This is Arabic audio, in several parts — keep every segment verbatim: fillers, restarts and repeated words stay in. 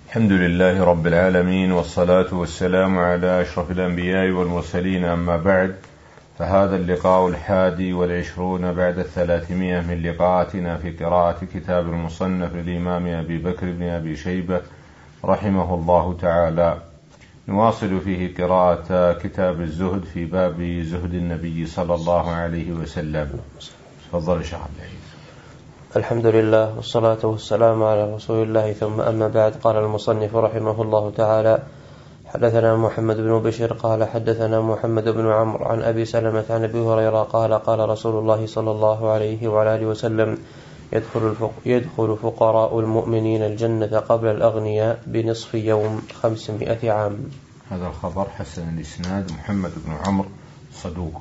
الحمد لله رب العالمين، والصلاة والسلام على أشرف الأنبياء والمرسلين، أما بعد، فهذا اللقاء الحادي والعشرون بعد الثلاثمائة من لقاءاتنا في قراءة كتاب المصنف للإمام أبي بكر بن أبي شيبة رحمه الله تعالى. نواصل فيه قراءة كتاب الزهد في باب زهد النبي صلى الله عليه وسلم. تفضل شيخ عبد العزيز. الحمد لله والصلاة والسلام على رسول الله، ثم أما بعد. قال المصنف رحمه الله تعالى: حدثنا محمد بن بشير قال حدثنا محمد بن عمرو عن أبي سلمة عن أبي هريرة قال قال رسول الله صلى الله عليه وعلى آله وسلم: يدخل, الفق يدخل فقراء المؤمنين الجنة قبل الأغنياء بنصف يوم خمسمائة عام. هذا الخبر حسن الإسناد. محمد بن عمرو صدوق.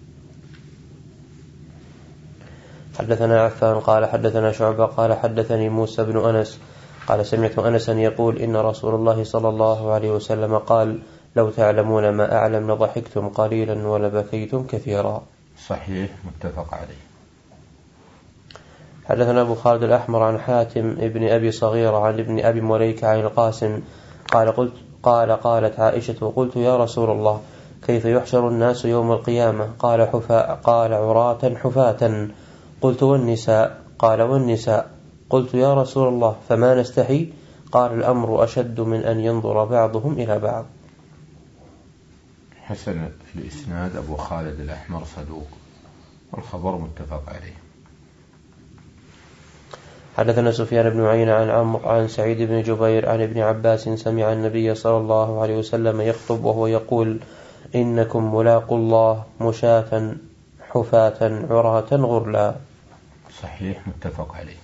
حدثنا عفان قال حدثنا شعبة قال حدثني موسى بن أنس قال سمعت أنسا يقول: إن رسول الله صلى الله عليه وسلم قال: لو تعلمون ما أعلم لضحكتم قليلا ولبكيتم كثيرا. صحيح، متفق عليه. حدثنا أبو خالد الأحمر عن حاتم ابن أبي صغير عن ابن أبي مليك عن القاسم قال قلت قال قالت عائشة: قلت يا رسول الله، كيف يحشر الناس يوم القيامة؟ قال حفاء قال عراة حفاة. قلت والنساء؟ قال والنساء. قلت يا رسول الله فما نستحي؟ قال الأمر أشد من أن ينظر بعضهم إلى بعض. حسن الإسناد. أبو خالد الأحمر صدوق، والخبر متفق عليه. حدثنا سفيان بن عيينة عن عمرو عن سعيد بن جبير عن ابن عباس سمع النبي صلى الله عليه وسلم يخطب وهو يقول: إنكم ملاقوا الله مشاة حفاة عراة غرلا. صحيح، متفق عليه.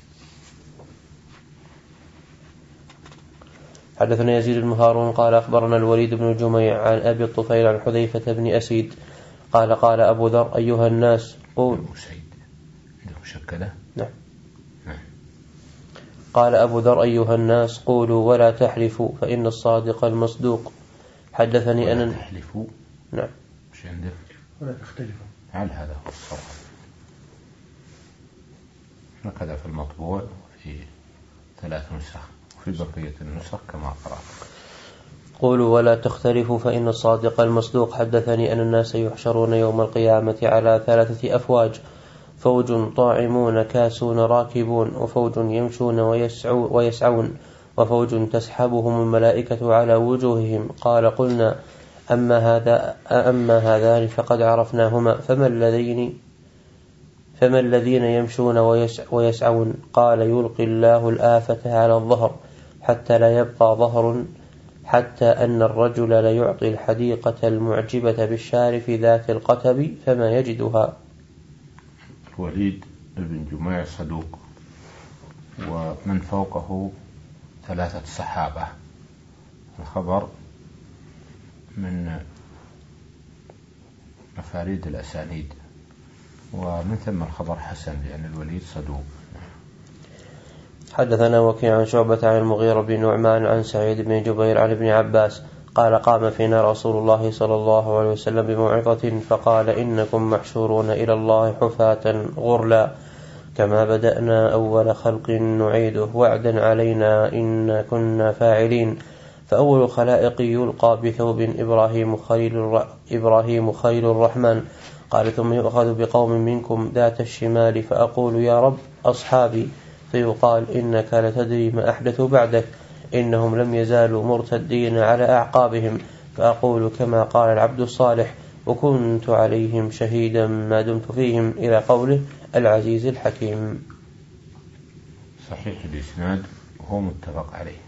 حدثنا يزيد بن هارون قال أخبرنا الوليد بن جميع عن أبي الطفيل عن حذيفة بن أسيد قال قال أبو ذر: أيها الناس قول مشكلة. نعم. قال أبو ذر: أيها الناس قولوا ولا تحلفوا فإن الصادق المصدوق. حدثني أن تحلفوا. نعم. مش عندك ولا تختلفوا. هل هذا هو الصواب؟ هكذا في المطبوع في ثلاث نسخ، وفي بقية النسخ كما قرأت. قولوا ولا تختلفوا فإن الصادق المصدوق. حدثني أن الناس يحشرون يوم القيامة على ثلاثة أفواج: فوج طاعمون كاسون راكبون، وفوج يمشون ويسعون، وفوج تسحبهم الملائكة على وجوههم. قال: قلنا أما هذا أما هذان فقد عرفناهما، فما الذين فما الذين يمشون ويسعون؟ قال: يلقي الله الآفة على الظهر حتى لا يبقى ظهر، حتى أن الرجل ليعطي الحديقة المعجبة بالشارف ذات القتب فما يجدها. وليد بن جميع صدوق، ومن فوقه ثلاثة صحابة. الخبر من مفاريد الأسانيد، ومن ثم الخبر حسن لأن الوليد صدوق. حدثنا وكيع عن شعبة عن المغيرة بن نعمان عن سعيد بن جبير عن ابن عباس قال: قام فينا رسول الله صلى الله عليه وسلم بموعظة فقال: إنكم محشورون إلى الله حفاة غرلا، كما بدأنا أول خلق نعيده، وعدا علينا إن كنا فاعلين. فأول خلائق يلقى بثوب إبراهيم خليل, إبراهيم خليل الرحمن. قال: ثم يؤخذ بقوم منكم ذات الشمال، فأقول: يا رب أصحابي. فيقال: إنك لتدري ما أحدثوا بعدك، إنهم لم يزالوا مرتدين على أعقابهم. فأقول: كما قال العبد الصالح: وكنت عليهم شهيدا ما دمت فيهم، إلى قوله: العزيز الحكيم. صحيح الإسناد وهو متفق عليه.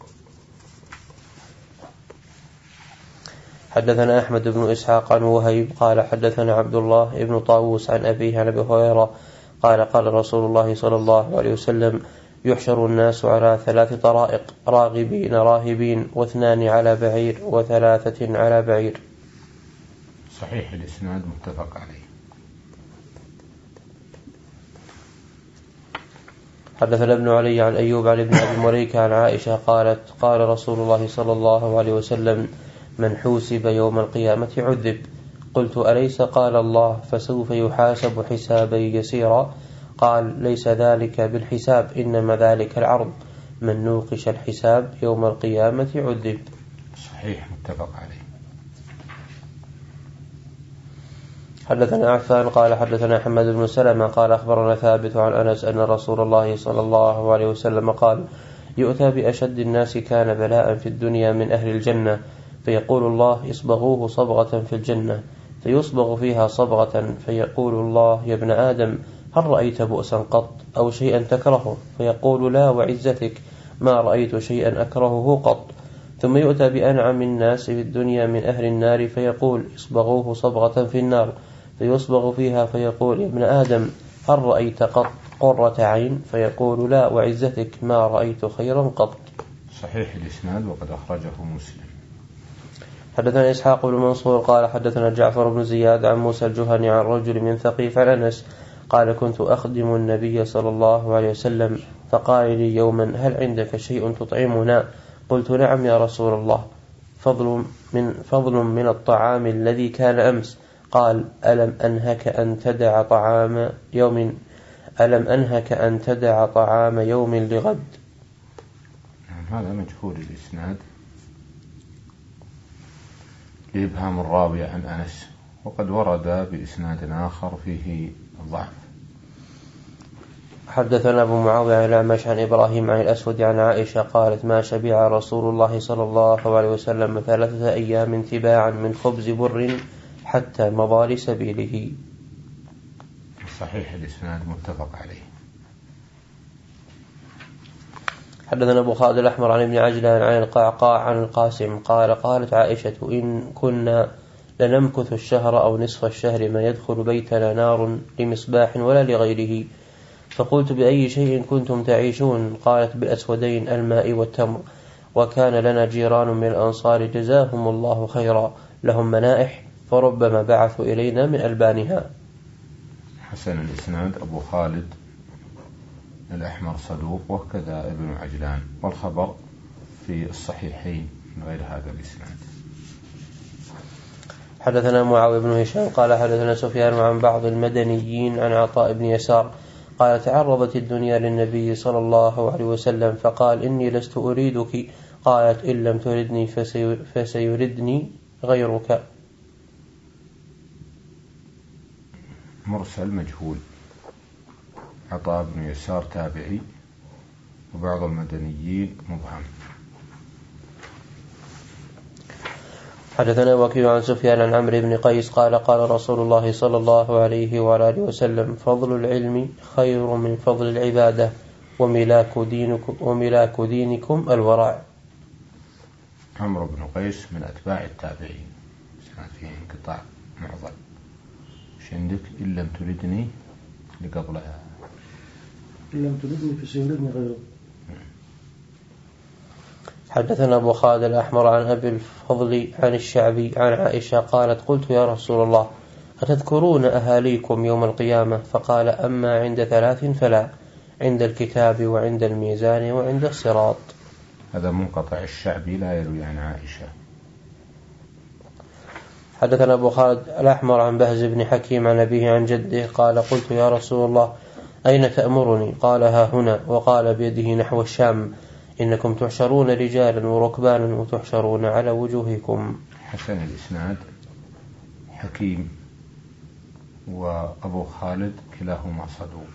حدثنا أحمد بن إسحاق عن وهيب قال حدثنا عبد الله بن طاووس عن أبيه عن أبي هريرة قال: قال رسول الله صلى الله عليه وسلم: يحشر الناس على ثلاث طرائق: راغبين راهبين، واثنان على بعير، وثلاثة على بعير. صحيح الإسناد متفق عليه. حدثنا ابن علي عن أيوب عن ابن أبي مليكة عن عائشة قالت: قال رسول الله صلى الله عليه وسلم: من حوسب يوم القيامة عذب. قلت: أليس قال الله: فسوف يحاسب حسابا يسيرا؟ قال: ليس ذلك بالحساب، إنما ذلك العرض. من نوقش الحساب يوم القيامة عذب. صحيح متفق عليه. حدثنا عفان قال حدثنا حماد بن سلمة قال أخبرنا ثابت عن أنس أن رسول الله صلى الله عليه وسلم قال يؤتى بأشد الناس كان بلاء في الدنيا من أهل الجنة فيقول الله اصبغوه صبغة في الجنة فيصبغ فيها صبغة فيقول الله يا ابن آدم هل رأيت بؤسا قط أو شيئا تكرهه؟ فيقول لا وعزتك ما رأيت شيئا أكرهه قط. ثم يؤتى بأنعم الناس في الدنيا من أهل النار فيقول اصبغوه صبغة في النار فيصبغ فيها فيقول يا ابن آدم هل رأيت قط قرة عين؟ فيقول لا وعزتك ما رأيت خيرا قط. صحيح الإسناد وقد أخرجه مسلم. حدثنا إسحاق بن منصور قال حدثنا جعفر بن زياد عن موسى الجهني عن رجل من ثقيف عن أنس قال كنت أخدم النبي صلى الله عليه وسلم فقال لي يوما هل عندك شيء تطعمنا؟ قلت نعم يا رسول الله فضل من, فضل من الطعام الذي كان أمس. قال ألم أنهك أن تدع طعام يوم ألم أنهك أن تدع طعام يوم لغد. هذا مجهول الإسناد لإبهام الراوي عن أنس وقد ورد بإسناد آخر فيه ضعف. حدثنا أبو معاوية عن الأعمش عن إبراهيم عن الأسود عن عائشة قالت ما شبع رسول الله صلى الله عليه وسلم ثلاثة أيام تباعا من خبز بر حتى مضى لسبيله. صحيح الإسناد متفق عليه. حدثنا أبو خالد الأحمر عن ابن عجلان عن القعقاع عن القاسم قال قالت عائشة إن كنا لنمكث الشهر أو نصف الشهر ما يدخل بيتنا نار لمصباح ولا لغيره. فقلت بأي شيء كنتم تعيشون؟ قالت بالأسودين الماء والتمر وكان لنا جيران من الأنصار جزاهم الله خيرا لهم منائح فربما بعثوا إلينا من ألبانها. حسن الإسناد. أبو خالد الأحمر صدوق وكذا ابن عجلان والخبر في الصحيحين من غير هذا الإسناد. حدثنا معاوية بن هشام قال حدثنا سفيان عن بعض المدنيين عن عطاء بن يسار قال تعرضت الدنيا للنبي صلى الله عليه وسلم فقال إني لست أريدك. قالت إن لم تردني فسيردني غيرك. مرسل مجهول. عطاء بن يسار تابعي وبعض المدنيين مبهم. حدثنا وكيع عن سفيان عن عمرو بن قيس قال قال رسول الله صلى الله عليه وآله وسلم فضل العلم خير من فضل العبادة وملاك دينكم, وملاك دينكم الورع. عمرو بن قيس من أتباع التابعين كان فيه انقطاع معضل. ايش عندك؟ إن لم تردني لقبلها إن لم تردني فسيردني غيره. حدثنا أبو خالد الأحمر عن أبي الفضل عن الشعبي عن عائشة قالت قلت يا رسول الله أتذكرون أهاليكم يوم القيامة؟ فقال أما عند ثلاث فلا عند الكتاب وعند الميزان وعند الصراط. هذا منقطع الشعبي لا يروي عن عائشة. حدثنا أبو خالد الأحمر عن بهز بن حكيم عن أبيه عن جده قال قلت يا رسول الله أين تأمرني؟ قال ها هنا وقال بيده نحو الشام إنكم تحشرون رجالا وركبانا وتحشرون على وجوهكم. حسن الإسناد. حكيم وأبو خالد كلاهما صدوق.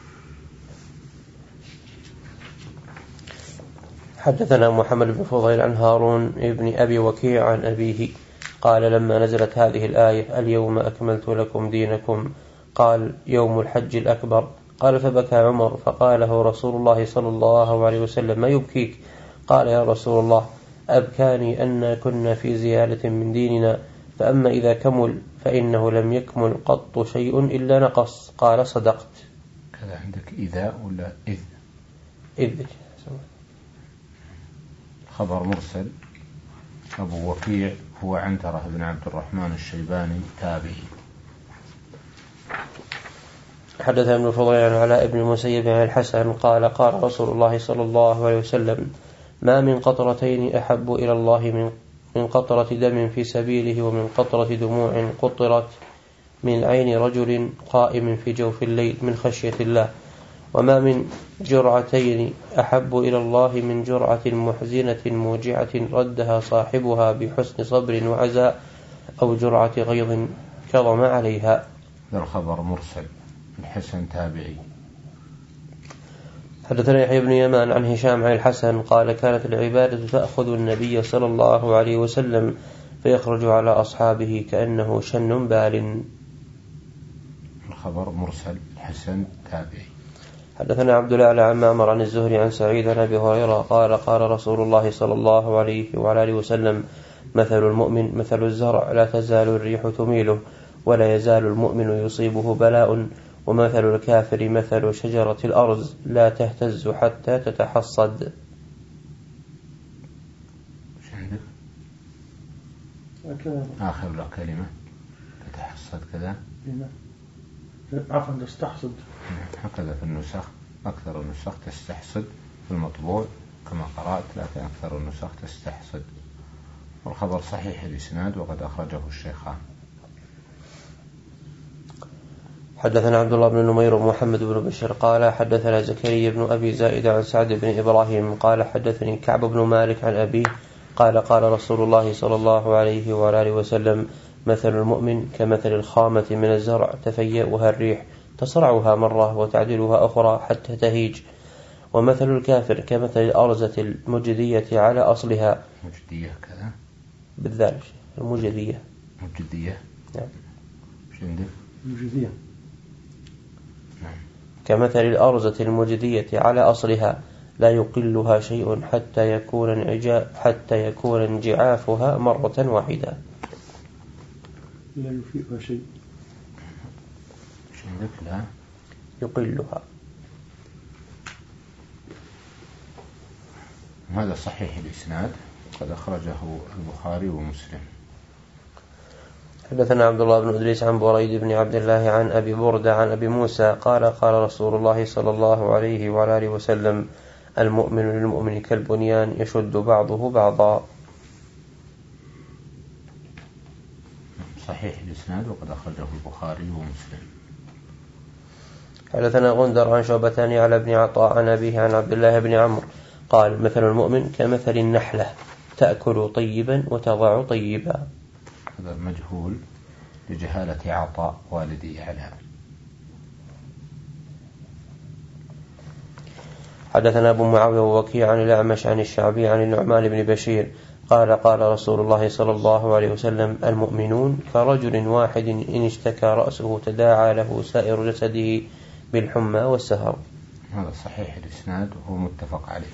حدثنا محمد بن فضيل عن هارون ابن أبي وكيع عن أبيه قال لما نزلت هذه الآية اليوم أكملت لكم دينكم قال يوم الحج الأكبر. قال فبكى عمر فقال له رسول الله صلى الله عليه وسلم ما يبكيك؟ قال يا رسول الله أبكاني أن كنا في زيادة من ديننا فأما إذا كمل فإنه لم يكمل قط شيء إلا نقص. قال صدقت. كذا عندك إذا ولا إذ؟ إذ. خبر مرسل. أبو وكيع هو عنترة بن عبد الرحمن الشيباني تابعي. حدث ابن فضيل عن علاء بن المسيب عن الحسن قال قال رسول الله صلى الله عليه وسلم ما من قطرتين أحب إلى الله من من قطرة دم في سبيله ومن قطرة دموع قطرت من عين رجل قائم في جوف الليل من خشية الله وما من جرعتين أحب إلى الله من جرعة محزنة موجعة ردها صاحبها بحسن صبر وعزاء أو جرعة غيظ كظم عليها. هذا الخبر مرسل الحسن تابعي. حدثنا يحيى بن يمان عن هشام عن الحسن قال كانت العبادة تأخذ النبي صلى الله عليه وسلم فيخرج على أصحابه كأنه شن بال. الخبر مرسل الحسن تابعي. حدثنا عبد الأعلى عن معمر عن الزهري عن سعيد عن أبي هريرة قال قال رسول الله صلى الله عليه وعلى آله وسلم مثل المؤمن مثل الزرع لا تزال الريح تميله ولا يزال المؤمن يصيبه بلاء ومثل الكافر مثل شجرة الأرز لا تهتز حتى تتحصد. آخر له كلمة تتحصد كذا عفوا تستحصد هكذا في النسخ. أكثر النسخ تستحصد في المطبوع كما قرأت، لكن أكثر النسخ تستحصد. والخبر صحيح الإسناد وقد أخرجه الشيخان. حدثنا عبد الله بن نمير ومحمد بن بشر قال حدثنا زكريا بن أبي زائد عن سعد بن إبراهيم قال حدثني كعب بن مالك عن أبيه قال قال رسول الله صلى الله عليه وعلى آله وسلم مثل المؤمن كمثل الخامة من الزرع تفيأها الريح تصرعها مرة وتعدلها أخرى حتى تهيج، ومثل الكافر كمثل الأرزة المجدية على أصلها. مجدية كذا بالذات المجدية مجدية نعم مش عندك مجدية نعم. كمثل الأرزة المجدية على أصلها لا يقلها شيء حتى يكون انعجاء حتى يكون انجعافها مرة واحدة. لا يفيئها شيء مش عندك لا يقلها. هذا صحيح الإسناد قد أخرجه البخاري ومسلم. حدثنا عبد الله بن إدريس عن بريد بن عبد الله عن أبي بردة عن أبي موسى قال قال رسول الله صلى الله عليه وعلى آله وسلم المؤمن للمؤمن كالبنيان يشد بعضه بعضا. صحيح الإسناد وقد أخرجه البخاري ومسلم. حدثنا غندر عن شعبتان على بن عطاء عن أبيه عن عبد الله بن عمرو قال مثل المؤمن كمثل النحلة تأكل طيبا وتضع طيبا. هذا مجهول لجهالة عطاء والدي على. حدثنا أبو معاوية ووكيع عن الأعمش عن الشعبي عن النعمان بن بشير قال قال رسول الله صلى الله عليه وسلم المؤمنون كرجل واحد إن اشتكى رأسه تداعى له سائر جسده بالحمى والسهر. هذا صحيح الإسناد وهو متفق عليه.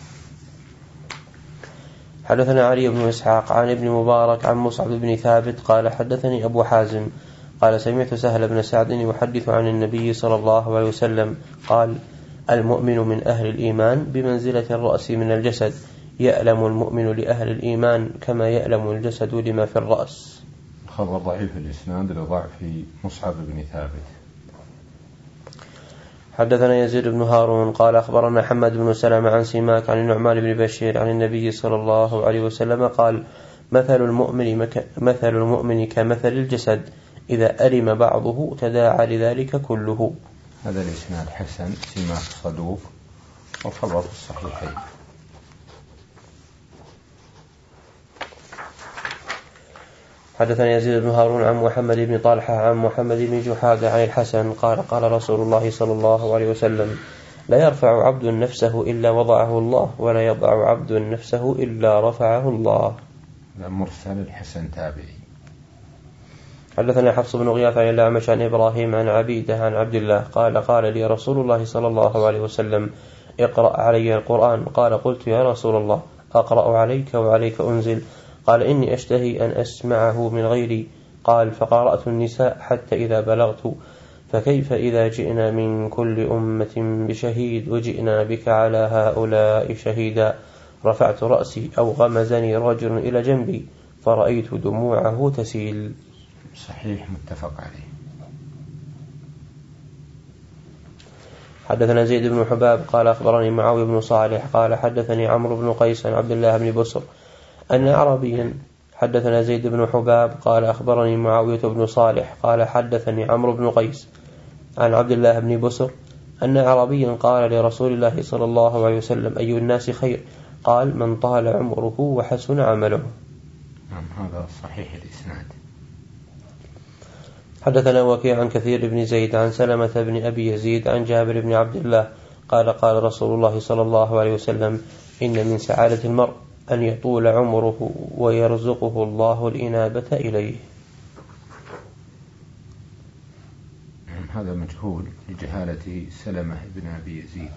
حدثنا علي بن إسحاق عن ابن مبارك عن مصعب بن ثابت قال حدثني أبو حازم قال سمعت سهل بن سعد يحدث عن النبي صلى الله عليه وسلم قال المؤمن من أهل الإيمان بمنزلة الرأس من الجسد يألم المؤمن لأهل الإيمان كما يألم الجسد لما في الرأس. خبر ضعيف الإسناد لضعف مصعب بن ثابت. حدثنا يزيد بن هارون قال أخبرنا حماد بن سلمة عن سماك عن النعمان بن بشير عن النبي صلى الله عليه وسلم قال مثل المؤمن, مك... مثل المؤمن كمثل الجسد إذا ألم بعضه تداعى لذلك كله. هذا الإسناد حسن سماك صدوق وخبر الصحيحين. حدثنا يزيد بن هارون عن محمد بن طلحة عن محمد بن جحادة عن الحسن قال قال رسول الله صلى الله عليه وسلم لا يرفع عبد نفسه إلا وضعه الله ولا يضع عبد نفسه إلا رفعه الله. مرسل الحسن تابعي. حدثنا حفص بن غياث عن الأعمش عن إبراهيم عن عبيدة عن عبد الله قال قال لي رسول الله صلى الله عليه وسلم اقرأ علي القرآن قال قلت يا رسول الله أقرأ عليك وعليك أنزل قال إني أشتهي أن أسمعه من غيري قال فقرأت النساء حتى إذا بلغت فكيف إذا جئنا من كل أمة بشهيد وجئنا بك على هؤلاء شهيدا رفعت رأسي أو غمزني رجل إلى جنبي فرأيت دموعه تسيل. صحيح متفق عليه. حدثنا زيد بن حباب قال أخبرني معاوية بن صالح قال حدثني عمرو بن قيس عن عبد الله بن بصر أن عربيا حدثنا زيد بن حباب قال أخبرني معاوية بن صالح قال حدثني عمرو بن قيس عن عبد الله بن بصر أن أعرابيا قال لرسول الله صلى الله عليه وسلم: أي الناس خير؟ قال: من طال عمره وحسن عمله. نعم هذا صحيح الإسناد. حدثنا وكيع عن كثير بن زيد عن سلمة بن أبي يزيد عن جابر بن عبد الله قال: قال رسول الله صلى الله عليه وسلم: إن من سعادة المرء أن يطول عمره ويرزقه الله الإنابة إليه. هذا مجهول لجهالة سلمة بن أبي يزيد.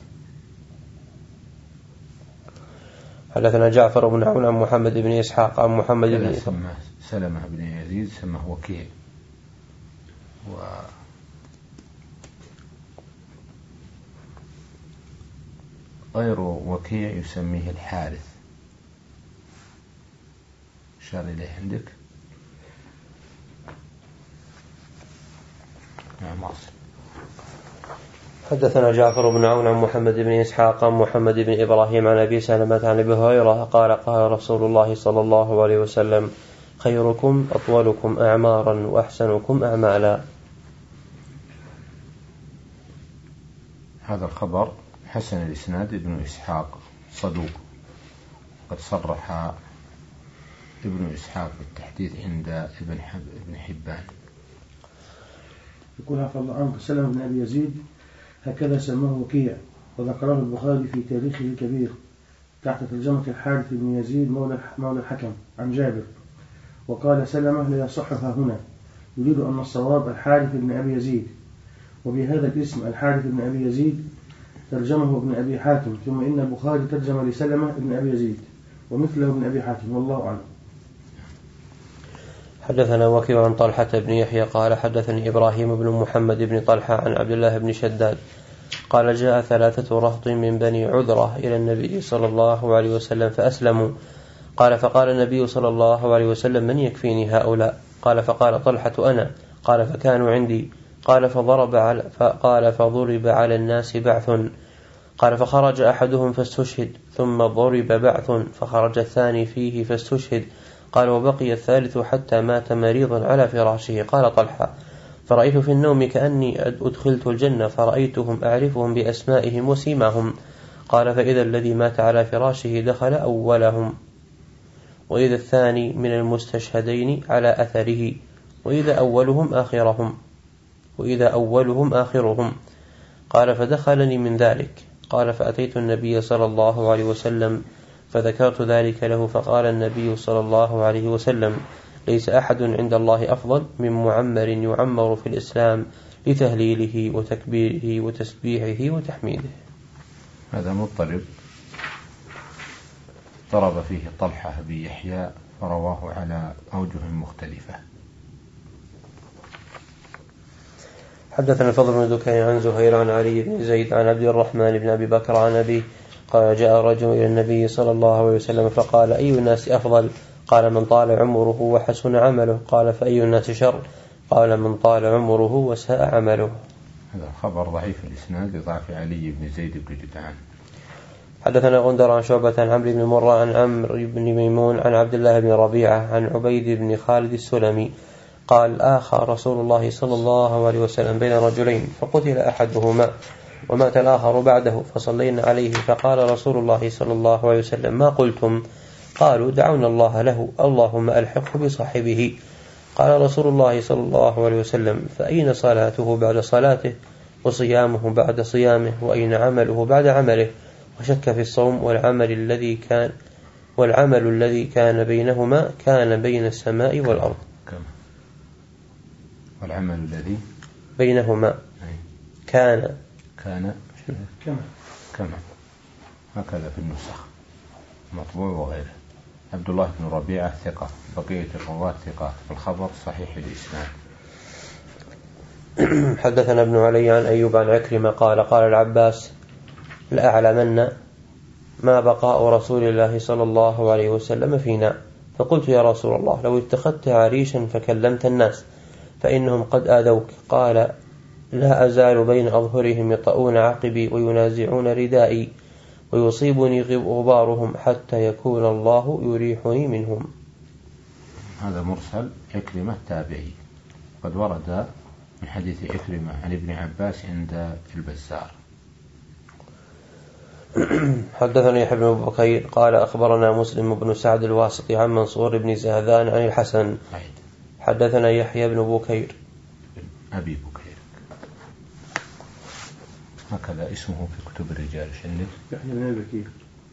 حدثنا جعفر بن عون عن محمد بن إسحاق عن محمد بن سمى سلمة بن يزيد سماه وكيع، وغير وكيع يسميه الحارث. شار إليه عندك؟ نعم واصل. حدثنا جعفر بن عون عن محمد بن إسحاق عن محمد بن إبراهيم عن أبي سلمة عن أبي هريرة قال: قال رسول الله صلى الله عليه وسلم: خيركم أطولكم أعمارا وأحسنكم أعمالا. هذا الخبر حسن الإسناد. ابن إسحاق صدوق، قد صرح ابن إسحاق بالتحديث عند ابن ابن حبان. يقول عفى الله عنه: سلمة بن أبي يزيد هكذا سماه وكيع، وذكره البخاري في تاريخه الكبير تحت ترجمة الحارث بن يزيد مولى الحكم عن جابر، وقال سلمة لا يصحها هنا، يريد أن الصواب الحارث بن أبي يزيد، وبهذا الاسم الحارث بن أبي يزيد ترجمه ابن أبي حاتم، ثم إن البخاري ترجم لسلمة بن أبي يزيد ومثله ابن أبي حاتم، والله أعلم. حدثنا وكيع عن طلحة بن يحيى قال: حدثني إبراهيم بن محمد بن طلحة عن عبد الله بن شداد قال: جاء ثلاثة رهط من بني عذرة إلى النبي صلى الله عليه وسلم فأسلموا. قال: فقال النبي صلى الله عليه وسلم: من يكفيني هؤلاء؟ قال: فقال طلحة: أنا. قال: فكانوا عندي. قال: فضرب على فقال فضرب على الناس بعث. قال: فخرج أحدهم فاستشهد، ثم ضرب بعث فخرج الثاني فيه فاستشهد. قال: وبقي الثالث حتى مات مريضا على فراشه. قال طلحة: فرأيت في النوم كأني أدخلت الجنة، فرأيتهم أعرفهم بأسمائهم وسيماهم. قال: فإذا الذي مات على فراشه دخل أولهم، وإذا الثاني من المستشهدين على أثره، وإذا أولهم آخرهم وإذا أولهم آخرهم. قال: فدخلني من ذلك. قال: فأتيت النبي صلى الله عليه وسلم فذكرت ذلك له، فقال النبي صلى الله عليه وسلم: ليس أحد عند الله أفضل من معمر يعمر في الإسلام لتهليله وتكبيره وتسبيحه وتحميده. هذا مضطرب ضرب فيه طلحة بيحيى فرواه على أوجه مختلفة. حدثنا الفضل بن دكين عن زهير عن علي بن زيد عن عبد الرحمن بن أبي بكر عن أبيه قال: جاء رجل إلى النبي صلى الله عليه وسلم فقال: أي الناس أفضل؟ قال: من طال عمره وحسن عمله. قال: فأي الناس شر؟ قال: من طال عمره وساء عمله. هذا خبر ضعيف الإسناد لضعف علي بن زيد بن جدعان. حدثنا غندر عن شعبة عن عمرو بن مرة عن عمرو بن ميمون عن عبد الله بن ربيعة عن عبيد بن خالد السلمي قال: آخى رسول الله صلى الله عليه وسلم بين رجلين فقتل أحدهما ومات الآخر بعده، فصلينا عليه، فقال رسول الله صلى الله عليه وسلم: ما قلتم؟ قالوا: دعونا الله له، اللهم ألحقه بصاحبه. قال رسول الله صلى الله عليه وسلم: فأين صلاته بعد صلاته، وصيامه بعد صيامه، وأين عمله بعد عمله؟ وشك في الصوم والعمل الذي كان والعمل الذي كان بينهما كان بين السماء والأرض. كما والعمل الذي بينهما كان كان كما كما هكذا في النسخ مطبوع وغيره. عبد الله بن ربيعة ثقة، بقية الرواة ثقات، الخبر صحيح الإسناد. حدثنا ابن علي عن أيوب عن عكرمة قال: قال العباس: لأعلمن ما بقاء رسول الله صلى الله عليه وسلم فينا. فقلت: يا رسول الله، لو اتخذت عريشا فكلمت الناس فإنهم قد آذوك. قال: لا أزال بين أظهرهم يطؤون عقبي وينازعون ردائي ويصيبني غبارهم حتى يكون الله يريحني منهم. هذا مرسل عكرمة تابعي، قد ورد من حديث عكرمة عن ابن عباس عند البزار. حدثني يحيى بن بكير قال أخبرنا مسلم بن سعد الواسطي عن منصور بن زهدان عن الحسن. حدثنا يحيى بن بكير أبي بكير هكذا اسمه في كتب الرجال شنك يحيى بن بكير.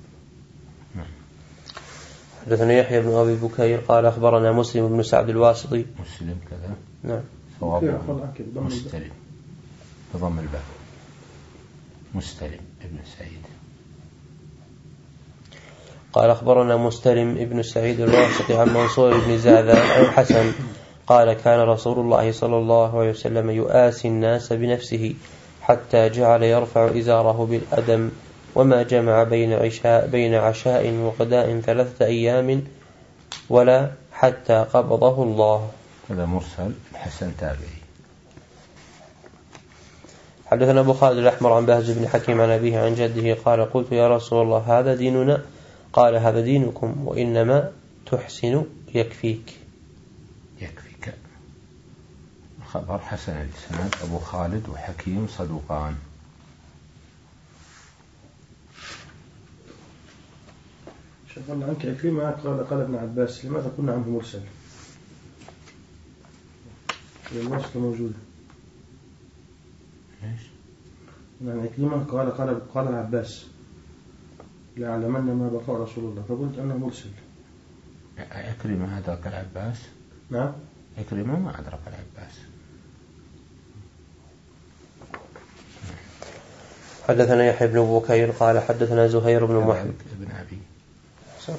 حدثنا يحيى بن أبي بكير قال أخبرنا مسلم بن سعد الواسطي. مسلم كذا نعم مستلم بضم الباء مستلم ابن سعيد. قال أخبرنا مستلم ابن سعيد الواسطي عن منصور بن زهدان عن الحسن قال كان رسول الله صلى الله عليه وسلم يؤاسي الناس بنفسه حتى جعل يرفع إزاره بالأدم وما جمع بين عشاء, بين عشاء وغداء ثلاثة أيام ولا حتى قبضه الله. هذا مرسل الحسن تابعي. حدثنا أبو خالد الأحمر عن بهز بن حكيم عن أبيه عن جده قال قلت يا رسول الله هذا ديننا؟ قال هذا دينكم وإنما تحسن يكفيك. يكفيك. خبر حسن الإسناد. أبو خالد وحكيم صدوقان. شغلنا عنك عكرمة قال قال ابن عباس لماذا كنا عنه مرسل؟ الواسطة موجودة. ليش؟ يعني عكرمة قال قال قال العباس ليعلمن ما بقى رسول الله فقلت أنه مرسل. عكرمة أدرك العباس؟ نعم. عكرمة ما أدرك العباس. حدثنا يحيى بن بكير قال حدثنا زهير بن محمد ابن أبي صح.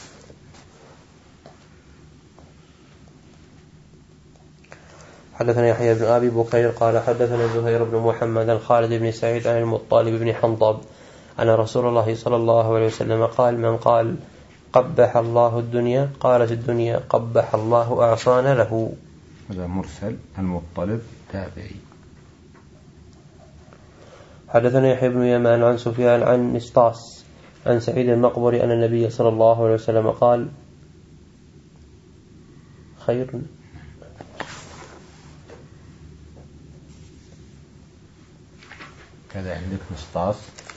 حدثنا يحيى بن أبي بكير قال حدثنا زهير بن محمد عن خالد بن سعيد عن المطلب بن حنطب أن رسول الله صلى الله عليه وسلم قال من قال قبح الله الدنيا قالت الدنيا قبح الله أعصانا له. هذا مرسل. المطلب تابعي. حدثنا يحيى بن يمان عن سفيان عن نسطاس عن سعيد المقبري أن النبي صلى الله عليه وسلم قال خير كذا عندك نسطاس.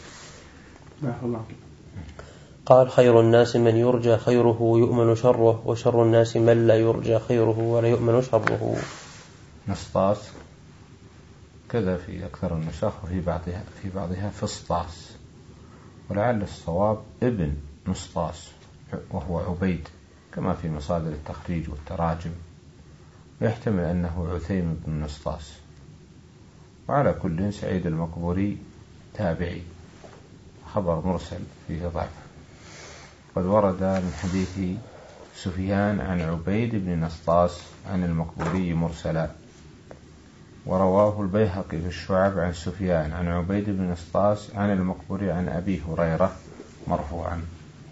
قال خير الناس من يرجى خيره ويؤمن شره وشر الناس من لا يرجى خيره ولا يؤمن شره. نسطاس كذا في أكثر النسخ وفي بعضها في بعضها فسطاس ولعل الصواب ابن نسطاس وهو عبيد كما في مصادر التخريج والتراجم ويحتمل أنه عثيم بن نسطاس. وعلى كل سعيد المقبري تابعي. خبر مرسل فيه ضعف. قد ورد من حديث سفيان عن عبيد بن نسطاس عن المقبري مرسلا ورواه البيهقي في الشعب عن سفيان عن عبيد بن نسطاس عن المقبري عن أبي هريرة مرفوعا.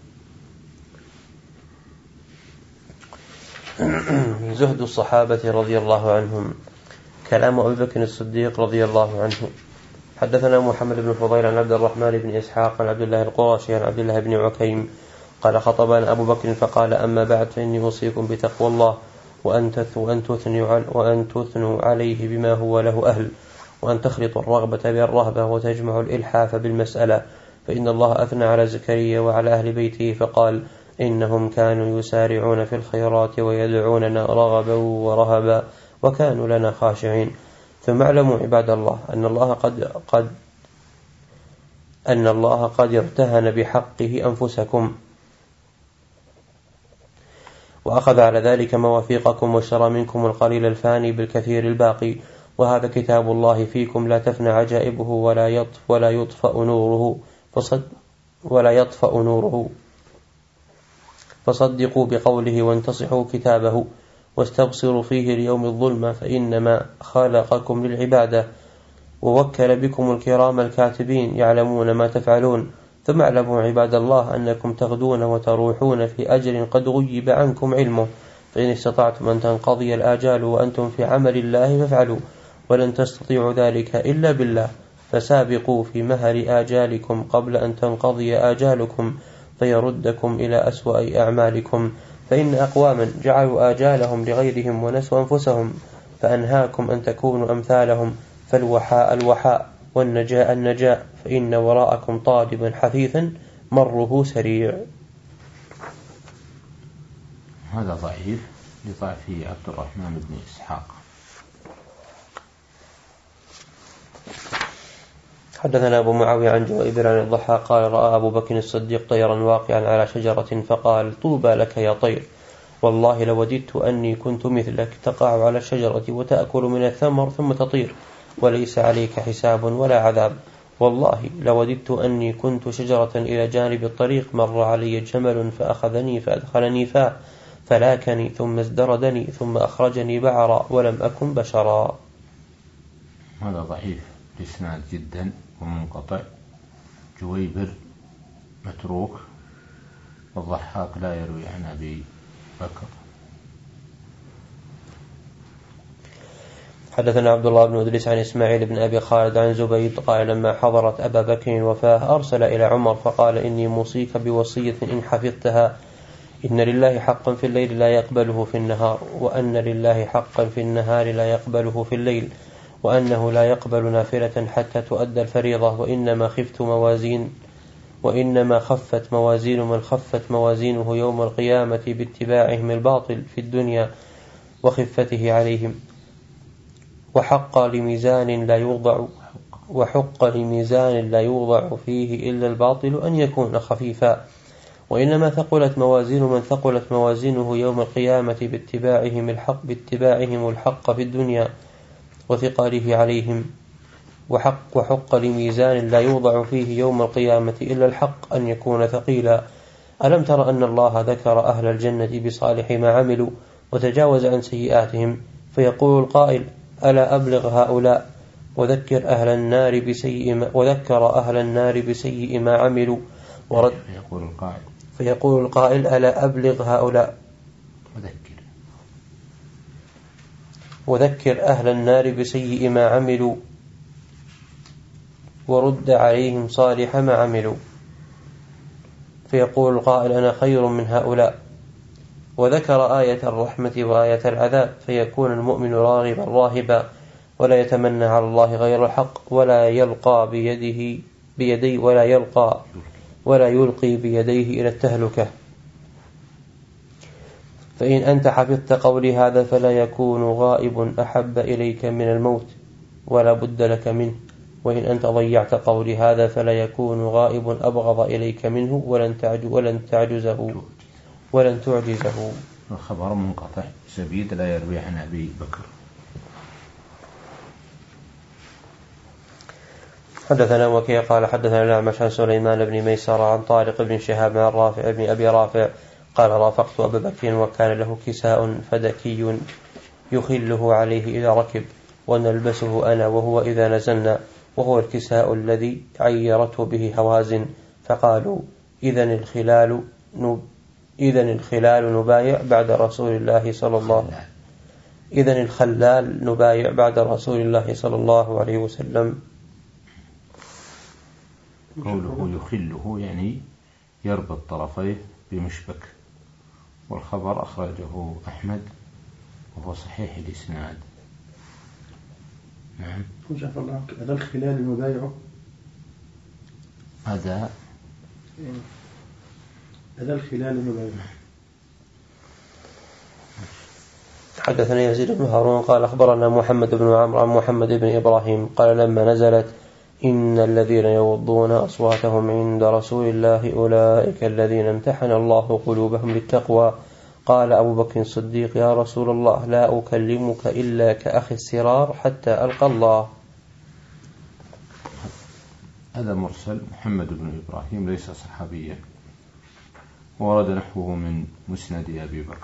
زهد الصحابة رضي الله عنهم. كلام أبي بكر الصديق رضي الله عنه. حدثنا محمد بن فضيل عن عبد الرحمن بن إسحاق عن عبد الله القرشي عن عبد الله بن عكيم قال خطبنا أبو بكر فقال أما بعد فإني أوصيكم بتقوى الله وأن وأن تثنوا عليه بما هو له أهل وأن تخلطوا الرغبة بالرهبة وتجمعوا الإلحاف بالمسألة فإن الله أثنى على زكريا وعلى أهل بيته فقال إنهم كانوا يسارعون في الخيرات ويدعوننا رغبا ورهبا وكانوا لنا خاشعين. ثم اعلموا عباد الله أن الله قد قد أن الله قد ارتهن بحقه أنفسكم وأخذ على ذلك مواثيقكم واشترى منكم القليل الفاني بالكثير الباقي وهذا كتاب الله فيكم لا تفنى عجائبه ولا يطفأ ولا يطفأ نوره فصد ولا يطفأ نوره فصدقوا بقوله وانتصحوا كتابه واستبصروا فيه ليوم الظلمة فإنما خلقكم للعبادة ووكل بكم الكرام الكاتبين يعلمون ما تفعلون. ثم اعلموا عباد الله أنكم تغدون وتروحون في أجر قد غيب عنكم علمه فإن استطعتم أن تنقضي الآجال وأنتم في عمل الله فافعلوا ولن تستطيعوا ذلك إلا بالله فسابقوا في مهر آجالكم قبل أن تنقضي آجالكم فيردكم إلى أسوأ أعمالكم فإن أقواما جعلوا آجالهم لغيرهم ونسوا أنفسهم فأنهاكم أن تكونوا أمثالهم فالوحاء الوحاء والنجاء النجاء فإن وراءكم طالبا حثيثا مره سريع. هذا ضعيف لضعفه عبد الرحمن بن إسحاق. حدثنا أبو معاوية عن جويبر عن الضحى قال رأى أبو بكر الصديق طيرا واقعا على شجرة فقال طوبى لك يا طير، والله لوددت أني كنت مثلك تقع على الشجرة وتأكل من الثمر ثم تطير وليس عليك حساب ولا عذاب، والله لوددت أني كنت شجرة إلى جانب الطريق مر علي جمل فأخذني فأدخلني فاه فلاكني ثم ازدردني ثم أخرجني بعرا ولم أكن بشرا. هذا ضعيف الإسناد جدا ومنقطع. جويبر متروك، والضحاك لا يروي عن أبي بكر. حدثنا عبد الله بن إدريس عن إسماعيل بن أبي خالد عن زبيد قال لما حضرت أبا بكر الوفاة أرسل إلى عمر فقال إني موصيك بوصية إن حفظتها، إن لله حقا في الليل لا يقبله في النهار، وأن لله حقا في النهار لا يقبله في الليل، وأنه لا يقبل نافلة حتى تؤدى الفريضة، وإنما خفت موازين وإنما خفت موازين من خفت موازينه يوم القيامة باتباعهم الباطل في الدنيا وخفته عليهم، وحق لميزان لا يوضع وحق لميزان لا يوضع فيه إلا الباطل أن يكون خفيفا، وإنما ثقلت موازين من ثقلت موازينه يوم القيامة باتباعهم الحق باتباعهم الحق في الدنيا وثقاله عليهم، وحق وحق لميزان لا يوضع فيه يوم القيامة إلا الحق أن يكون ثقيلا. ألم تر أن الله ذكر أهل الجنة بصالح ما عملوا وتجاوز عن سيئاتهم، فيقول القائل ألا أبلغ هؤلاء وذكر أهل النار بسيء ما وذكر أهل النار بسيء ما عملوا ورد فيقول القائل فيقول القائل ألا أبلغ هؤلاء وذكر وذكر أهل النار بسيء ما عملوا ورد عليهم صالح ما عملوا، فيقول القائل أنا خير من هؤلاء، وذكر آية الرحمة وآية العذاب، فيكون المؤمن راغبا راهبا ولا يتمنى على الله غير الحق ولا يلقى بيده بيدي ولا يلقى ولا يلقي بيديه إلى التهلكة. فإن أنت حفظت قولي هذا فلا يكون غائب أحب إليك من الموت ولا بد لك منه، وإن أنت ضيعت قولي هذا فلا يكون غائب أبغض إليك منه ولن تعجز ولن تعجزه ولن تعجزه. الخبر منقطع. زبيد لا يروي عن أبي بكر. حدثنا وكيع قال حدثنا الأعمش عن سليمان بن ميسر عن طارق بن شهاب عن رافع بن أبي رافع قال رافقت أبا بكر وكان له كساء فدكي يخله عليه إذا ركب ونلبسه أنا وهو إذا نزلنا، وهو الكساء الذي عيرته به هوازن، فقالوا إذن الخلال نب إذن الخلال نبايع بعد رسول الله صلى الله إذن الخلال نبايع بعد رسول الله صلى الله عليه وسلم. قوله يخله يعني يربط طرفيه بمشبك، والخبر أخرجه أحمد وهو صحيح الإسناد. نعم. وجعف الله هذا الخلال المبايع هذا هذا الخلال المبايع. حدثنا يزيد بن هارون قال أخبرنا محمد بن عمرو عن محمد بن إبراهيم قال لما نزلت إن الذين يغضون أصواتهم عند رسول الله أولئك الذين امتحن الله قلوبهم للتقوى، قال أبو بكر الصديق يا رسول الله لا أكلمك إلا كأخي السرار حتى ألقى الله. هذا مرسل. محمد بن إبراهيم ليس صحابيا، ورد نحوه من مسند أبي بكر.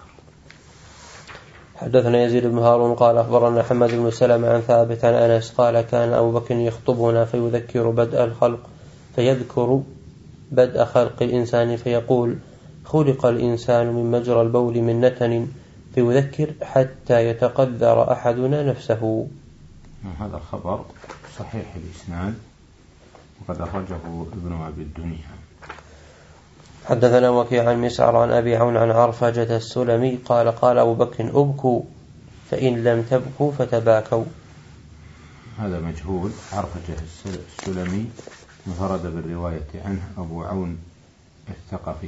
حدثنا يزيد بن هارون قال أخبرنا حماد بن سلمة عن ثابت عن أنس قال كان أبو بكر يخطبنا فيذكر بدء الخلق فيذكر بدء خلق الإنسان فيقول خلق الإنسان من مجرى البول من نتن، فيذكر حتى يتقدر أحدنا نفسه. هذا الخبر صحيح الإسناد وقد أخرجه ابن أبي الدنيا. حدثنا وكيع عن مسعر عن أبي عون عن عرفجة السلمي قال قال أبو بكر أبكوا فإن لم تبكوا فتباكوا. هذا مجهول. عرفجة السلمي انفرد بالرواية عنه أبو عون الثقفي.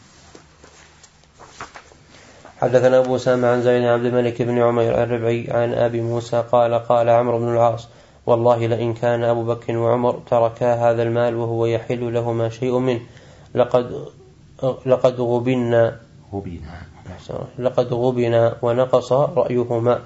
حدثنا أبو أسامة عن زيد بن عبد الملك بن عمير الربعي عن أبي موسى قال قال عمرو بن العاص والله لئن كان أبو بكر وعمر تركا هذا المال وهو يحل لهما شيء منه لقد لقد غبنا لقد غبنا ونقص رأيهما.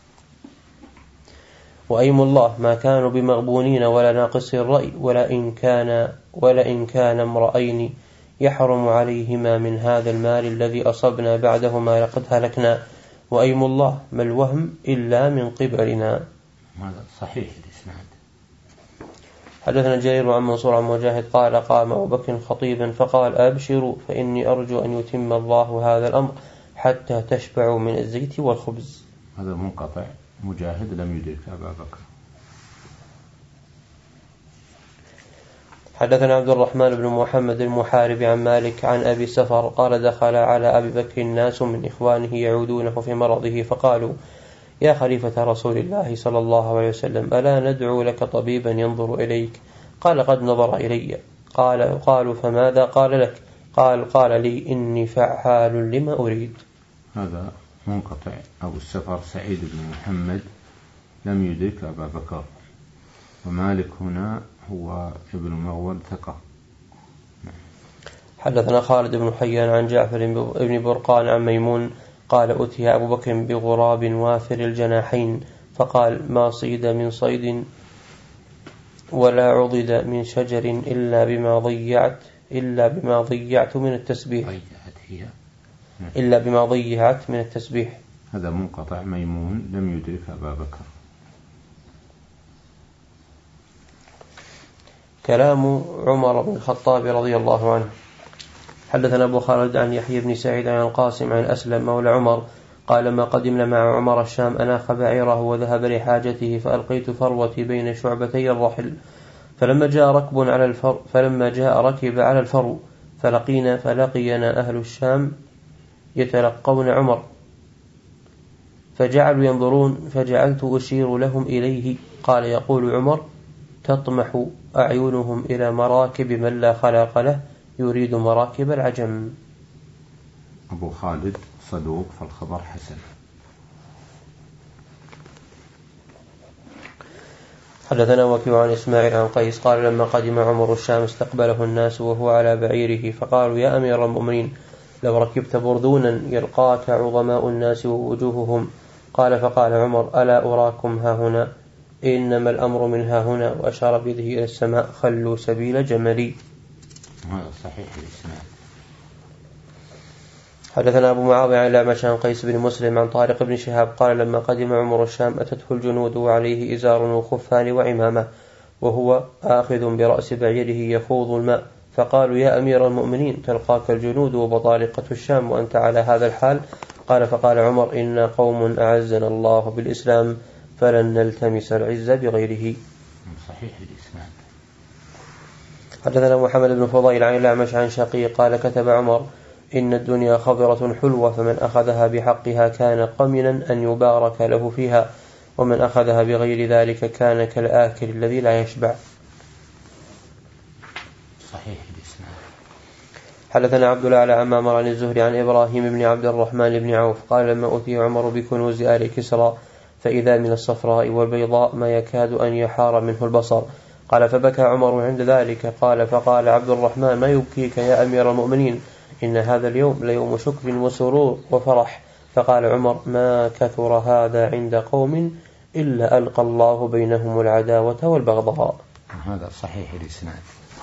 وأيم الله ما كانوا بمغبونين ولا ناقص الرأي ولئن كان ولئن كان امرأين يحرم عليهما من هذا المال الذي أصبنا بعدهما لقد هلكنا. وأيم الله ما الوهم إلا من قبلنا. هذا صحيح الإسناد. حدثنا جرير عن منصور عن مجاهد قال قام أبو بكر خطيبا فقال أبشروا فإني أرجو أن يتم الله هذا الأمر حتى تشبعوا من الزيت والخبز. هذا منقطع. مجاهد لم يدرك أبا بكر. حدثنا عبد الرحمن بن محمد المحارب عن مالك عن أبي سفر قال دخل على أبي بكر الناس من إخوانه يعودونه في مرضه فقالوا يا خليفة رسول الله صلى الله عليه وسلم ألا ندعو لك طبيبا ينظر إليك؟ قال قد نظر إلي. قال قالوا فماذا قال لك؟ قال قال لي إني فعال لما أريد. هذا منقطع. أبو السفر سعيد بن محمد لم يدرك أبا بكر. ومالك هنا هو ابن مغول ثقة. حدثنا خالد بن حيان عن جعفر بن برقان عن ميمون قال أتي أبو بكر بغراب وافر الجناحين فقال ما صيد من صيد ولا عضد من شجر إلا بما ضيعت إلا بما ضيعت من التسبيح إلا بما ضيعت من التسبيح. هذا منقطع. ميمون لم يدرك أبا بكر. كلام عمر بن الخطاب رضي الله عنه. حدثنا أبو خالد عن يحيى بن سعيد عن القاسم عن أسلم مولى عمر قال لما قدمنا مع عمر الشام أناخ بعيره وذهب لحاجته فألقيت فروتي بين شعبتي الرحل فلما جاء ركب على الفر فلما جاء ركب على الفرو فلقينا فلقينا أهل الشام يتلقون عمر فجعلوا ينظرون فجعلت أشير لهم إليه. قال يقول عمر تطمح أعينهم إلى مراكب من لا خلاق له يريد مراكب العجم. أبو خالد صدوق فالخبر حسن. حدثنا وكيع عن إسماعيل عن قيس قال لما قدم عمر الشام استقبله الناس وهو على بعيره فقالوا يا أمير المؤمنين لو ركبت بردونا يلقاك عظماء الناس ووجوههم. قال فقال عمر ألا أراكم ها هنا إنما الأمر من ها هنا وأشار بيده إلى السماء خلوا سبيل جملي. هذا صحيح الإسناد. حدثنا أبو معاوية عن الأعمش عن قيس بن مسلم عن طارق بن شهاب قال لما قدم عمر الشام أتته الجنود وعليه إزار وخفان وعمامة وهو آخذ برأس بعيره يخوض الماء فقالوا يا أمير المؤمنين تلقاك الجنود وبطالقة الشام وأنت على هذا الحال. قال فقال عمر إنا قوم أعزنا الله بالإسلام فلن نلتمس العز بغيره. صحيح الإسلام. حدثنا محمد بن فضيل عن الأعمش عن شقيق قال كتب عمر إن الدنيا خضرة حلوة فمن أخذها بحقها كان قمنا أن يبارك له فيها ومن أخذها بغير ذلك كان كالآكل الذي لا يشبع. صحيح الإسلام. حدثنا عبد الأعلى عن معمر عن الزهري عن إبراهيم بن عبد الرحمن بن عوف قال لما أتي عمر بكنوز آل كسرى فإذا من الصفراء والبيضاء ما يكاد أن يحار منه البصر. قال فبكى عمر عند ذلك. قال فقال عبد الرحمن ما يبكيك يا أمير المؤمنين إن هذا اليوم ليوم شكر وسرور وفرح. فقال عمر ما كثر هذا عند قوم إلا ألقى الله بينهم العداوة والبغضاء. هذا صحيح الإسناد.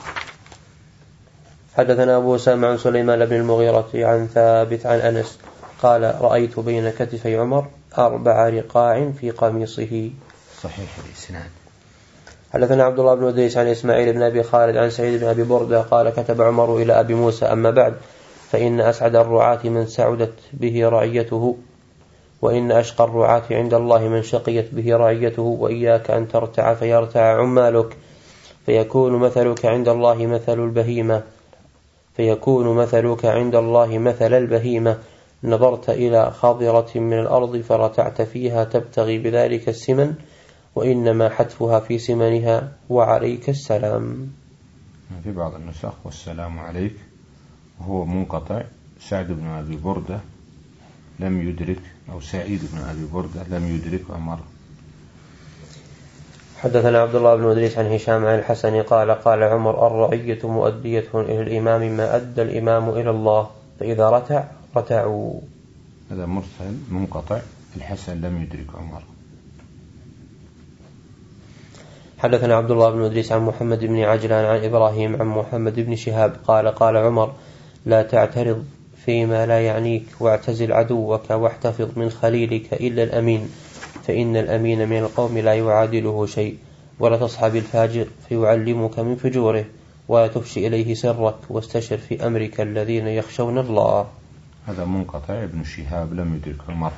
حدثنا أبو أسامة عن سليمان بن المغيرة عن ثابت عن أنس قال رأيت بين كتفي عمر أربع رقاع في قميصه. صحيح الإسناد. حدثنا عبد الله بن وديس عن إسماعيل بن أبي خالد عن سعيد بن أبي بردة قال كتب عمر إلى أبي موسى أما بعد فإن أسعد الرعاة من سعدت به رعيته وإن أشقى الرعاة عند الله من شقيت به رعيته وإياك أن ترتع فيرتع عمالك فيكون مثلك عند الله مثل البهيمة فيكون مثلك عند الله مثل البهيمة نظرت إلى خاضرة من الأرض فرتعت فيها تبتغي بذلك السمن وإنما حتفها في سمنها وعليك السلام. في بعض النسخ والسلام عليك، وهو منقطع. سعد بن أبي بردة لم يدرك، أو سعيد بن أبي بردة لم يدرك عمر. حدثنا عبد الله بن إدريس عن هشام عن الحسن قال قال عمر: الرعية مؤدية إلى الإمام ما أدى الإمام إلى الله، فإذا رتع رتعوا. هذا مرسل منقطع. الحسن لم يدرك عمر. حدثنا عبد الله بن إدريس عن محمد بن عجلان عن إبراهيم عن محمد بن شهاب قال قال عمر: لا تعترض فيما لا يعنيك، واعتزل عدوك واحتفظ من خليلك إلا الأمين، فإن الأمين من القوم لا يعادله شيء، ولا تصحب الفاجر فيعلمك من فجوره، ولا تفشي إليه سرك، واستشر في أمرك الذين يخشون الله. هذا منقطع. ابن شهاب لم يدرك عمر.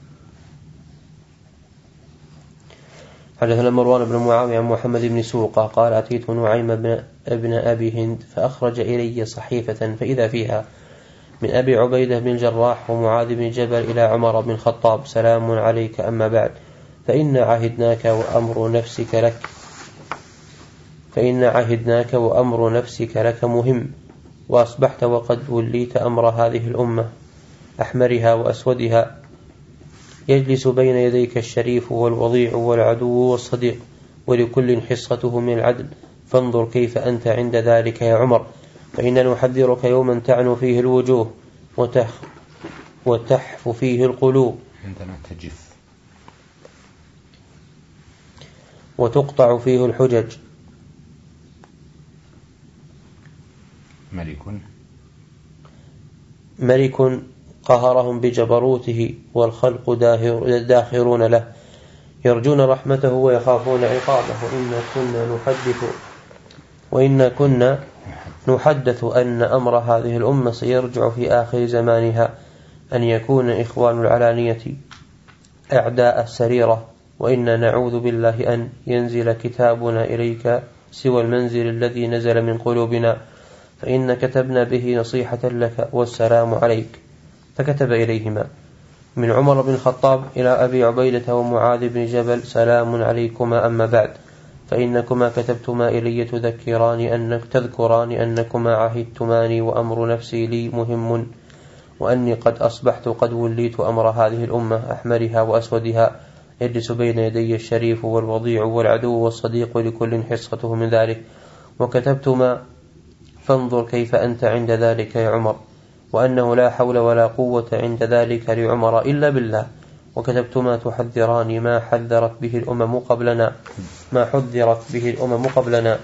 حدثنا مروان بن معاوية عن محمد بن سوقة قال: أتيت نعيم بن ابن أبي هند فأخرج إلي صحيفة فإذا فيها: من أبي عبيدة بن الجراح ومعاذ بن جبل إلى عمر بن الخطاب: سلام عليك، أما بعد، فإن عهدناك وأمر نفسك لك فإن عهدناك وأمر نفسك لك مهم، وأصبحت وقد وليت أمر هذه الأمة أحمرها وأسودها، يجلس بين يديك الشريف والوضيع والعدو والصديق، ولكل حصته من العدل، فانظر كيف أنت عند ذلك يا عمر، فإننا نحذرك يوما تعنو فيه الوجوه وتح وتحف فيه القلوب عندنا تجف وتقطع فيه الحجج. ملك ملك قهرهم بجبروته، والخلق داخرون له، يرجون رحمته ويخافون عقابه. وإنا كنا نحدث وإنا كنا نحدث أن أمر هذه الأمة سيرجع في آخر زمانها أن يكون إخوان العلانية أعداء السريرة، وإنا نعوذ بالله أن ينزل كتابنا إليك سوى المنزل الذي نزل من قلوبنا، فإن كتبنا به نصيحة لك والسلام عليك. فكتب إليهما: من عمر بن الخطاب إلى أبي عبيدة ومعاذ بن جبل: سلام عليكما، أما بعد، فإنكما كتبتما إلي تذكران أنك تذكران أنكما عهدتماني وأمر نفسي لي مهم، وأني قد أصبحت قد وليت أمر هذه الأمة أحمرها وأسودها، يجلس بين يدي الشريف والوضيع والعدو والصديق، لكل حصته من ذلك، وكتبتما، فانظر كيف أنت عند ذلك يا عمر، وأنه لا حول ولا قوة عند ذلك لعمر إلا بالله، وكتبتما تحذران ما حذرت به الأمم قبلنا ما حذرت به الأمم قبلنا.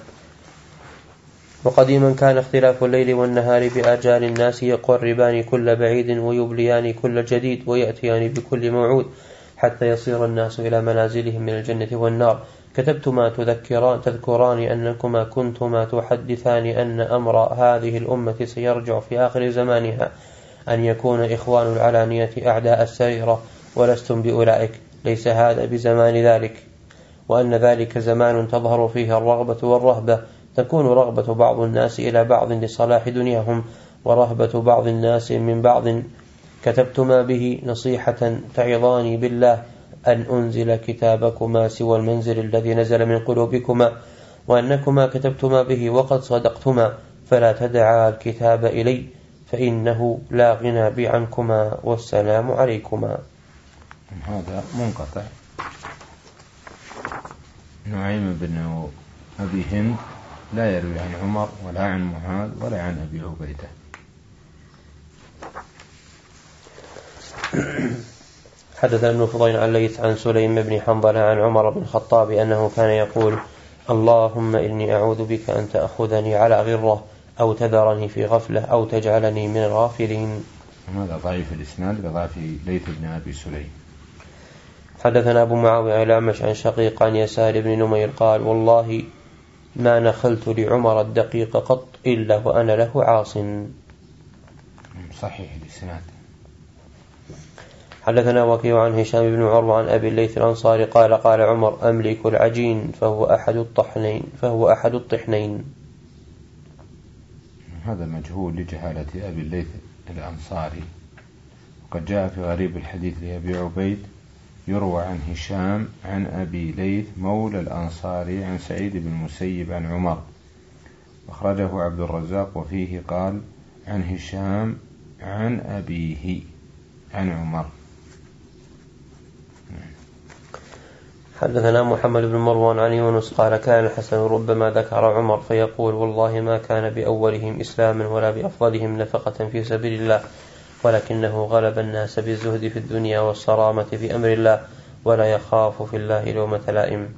وقديما كان اختلاف الليل والنهار بآجال الناس يقربان كل بعيد ويبليان كل جديد ويأتيان بكل موعود، حتى يصير الناس إلى منازلهم من الجنة والنار. كتبتما تذكران تذكران أنكما كنتما تحدثان أن أمر هذه الأمة سيرجع في آخر زمانها أن يكون إخوان العلانية أعداء السريرة، ولستم بأولئك، ليس هذا بزمان ذلك، وأن ذلك زمان تظهر فيه الرغبة والرهبة، تكون رغبة بعض الناس إلى بعض لصلاح دنياهم، ورهبة بعض الناس من بعض. كتبتما به نصيحة تعظاني بالله أن أنزل كتابكما سوى المنزل الذي نزل من قلوبكما، وأنكما كتبتما به وقد صدقتما، فلا تدعا الكتاب إلي، فإنه لا غنى بي عنكما، والسلام عليكما. هذا منقطع. نعيم بن أبي هند لا يروي عن عمر ولا عن معاذ ولا عن أبي عبيدة. حدثنا ابن فضيل عن ليث عن سليم بن حنظلة عن عمر بن الخطاب أنه كان يقول: اللهم إني أعوذ بك أن تأخذني على غرة، أو تذرني في غفلة، أو تجعلني من الغافلين. هذا ضعيف الإسناد لضعف ليث بن أبي سليم. حدثنا أبو معاوية الأعمش عن شقيق عن يسار بن نمير قال: والله ما نخلت لعمر الدقيق قط إلا وأنا له عاص. صحيح الإسناد. حدثنا وكيع عن هشام بن عروة عن أبي الليث الأنصاري قال: قال عمر: أملك العجين فهو أحد الطحنين فهو أحد الطحنين. هذا مجهول لجهالة أبي الليث الأنصاري، وقد جاء في غريب الحديث لأبي عبيد: يروى عن هشام عن أبي ليث مولى الأنصاري عن سعيد بن المسيب عن عمر، أخرجه عبد الرزاق وفيه قال عن هشام عن أبيه عن عمر. حدثنا محمد بن مروان عن يونس قال كان الحسن ربما ذكر عمر فيقول والله ما كان بأولهم إسلاما ولا بأفضلهم نفقة في سبيل الله، ولكنه غلب الناس بالزهد في الدنيا والصرامة في أمر الله ولا يخاف في الله لومة لائم.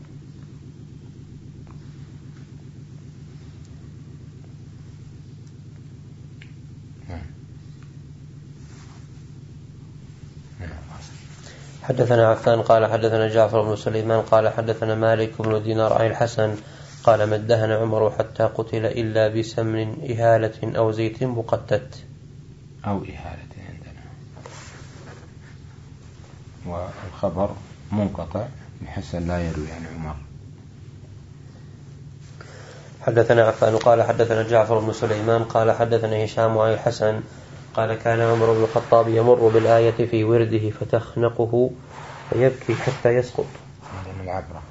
حدثنا عفان قال حدثنا جعفر بن سليمان قال حدثنا مالك بن دينار عن الحسن قال ما ادهن عمر حتى قتل إلا بسمن إهالة أو زيت مقتت أو إهالة عندنا، والخبر منقطع الحسن لا يروي عن عمر. حدثنا عفان قال حدثنا جعفر بن سليمان قال حدثنا هشام عن الحسن قال كان عمر بن الخطاب يمر بالآية في ورده فتخنقه فيبكي حتى يسقط. عندنا العبرة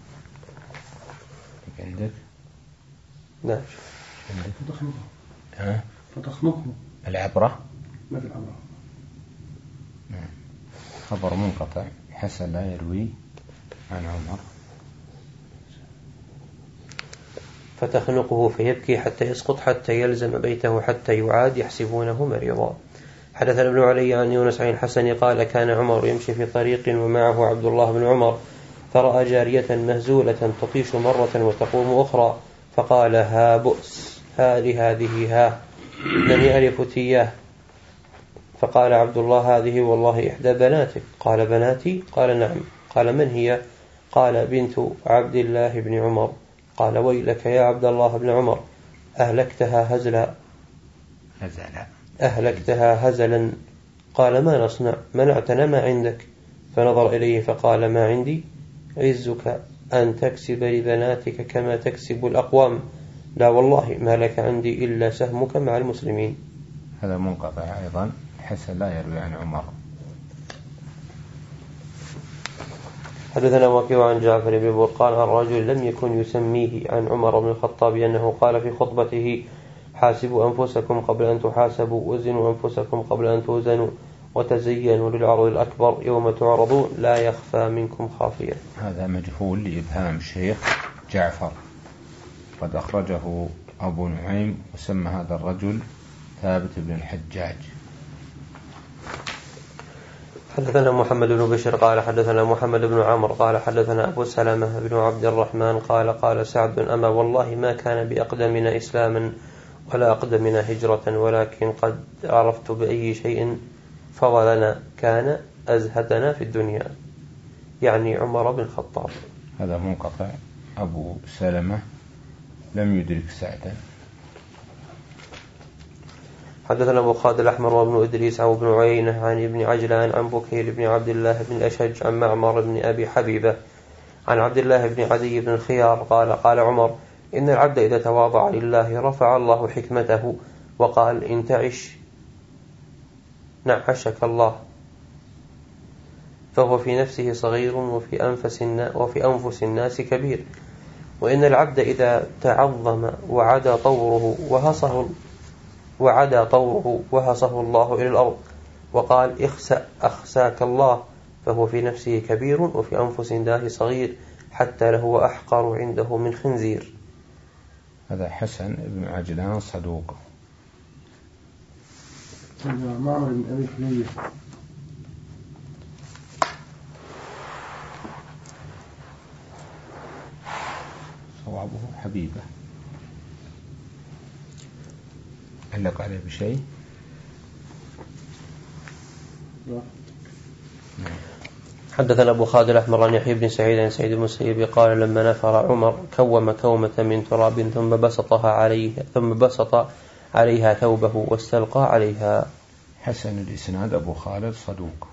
عندك؟ نعم عندك فتخنقه. ها؟ فتخنقه العبرة ما في العبرة. نعم. خبر منقطع حسن لا يروي عن عمر. فتخنقه فيبكي حتى يسقط حتى يلزم بيته حتى يعاد يحسبونه مريضا. حدثنا ابن علي عن يونس عن الحسن قال كان عمر يمشي في طريق ومعه عبد الله بن عمر فرأى جارية مهزولة تطيش مرة وتقوم أخرى فقال ها بؤس هذه هذه ها لم يعرف تياه. فقال عبد الله هذه والله إحدى بناتك. قال بناتي؟ قال نعم. قال من هي؟ قال بنت عبد الله بن عمر. قال ويلك يا عبد الله بن عمر أهلكتها هزلا هزلا أهلكتها هزلا. قال ما نصنع؟ منعتنا ما عندك. فنظر إليه فقال ما عندي عزك أن تكسب لبناتك كما تكسب الأقوام، لا والله ما لك عندي إلا سهمك مع المسلمين. هذا منقطع أيضا حسن لا يروي عن عمر. حدثنا وكيع عن جعفر بن برقان عن رجل لم يكن يسميه عن عمر بن الخطاب أنه قال في خطبته حاسبوا أنفسكم قبل أن تحاسبوا وزنوا أنفسكم قبل أن توزنوا وتزينوا للعرض الأكبر يوم تعرضون لا يخفى منكم خافية. هذا مجهول لإبهام شيخ جعفر، قد أخرجه أبو نعيم وسمى هذا الرجل ثابت بن الحجاج. حدثنا محمد بن بشر قال حدثنا محمد بن عمرو قال حدثنا أبو سلمة بن عبد الرحمن قال قال سعد أما والله ما كان بأقدمنا إسلاما ولا أقدمنا هجرة، ولكن قد عرفت بأي شيء فضلنا كان أزهدنا في الدنيا، يعني عمر بن الخطاب. هذا منقطع. أبو سلمة لم يدرك سعدا. حدثنا أبو خالد الأحمر وابن إدريس أو ابن عيينة عن ابن عجلان عن بكير بن عبد الله بن الأشج عن معمر بن أبي حبيبة عن عبد الله بن عدي بن الخيار قال قال عمر إن العبد إذا تواضع لله رفع الله حكمته وقال إن تعش نعشك الله، فهو في نفسه صغير وفي أنفس وفي أنفس الناس كبير. وإن العبد إذا تعظم وعدا طوره وهصه وعدا طوره وهصه الله إلى الأرض وقال اخسأ أخساك الله، فهو في نفسه كبير وفي أنفس الناس صغير حتى له أحقر عنده من خنزير. هذا حسن بن عجلان صدوق. معمر بن أبي حبيبة صوابه حبيبة. علق عليه بشيء؟ لا. حدثنا أبو خالد الأحمر عن يحيى بن سعيد عن سعيد بن المسيب قال لما نفر عمر كوم كومة من تراب ثم بسطها عليها ثم بسط عليها ثوبه واستلقى عليها. حسن الإسناد أبو خالد صدوق.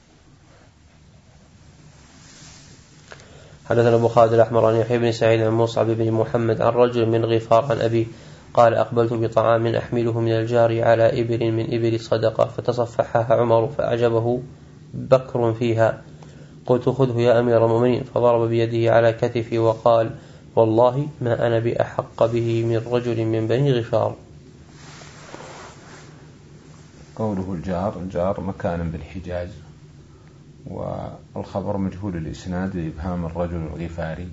حدثنا أبو خالد الأحمر عن يحيى بن سعيد عن مصعب بن محمد عن رجل من غفار عن أبي قال أقبلت بطعام أحمله من الجار على إبل من إبل صدقة فتصفحها عمر فأعجبه بكر فيها، قلت خذه يا أمير المؤمنين، فضرب بيده على كتفي وقال والله ما أنا بأحق به من رجل من بني غفار. قوله الجار الجار مكان بالحجاز، والخبر مجهول الإسناد لإبهام الرجل الغفاري.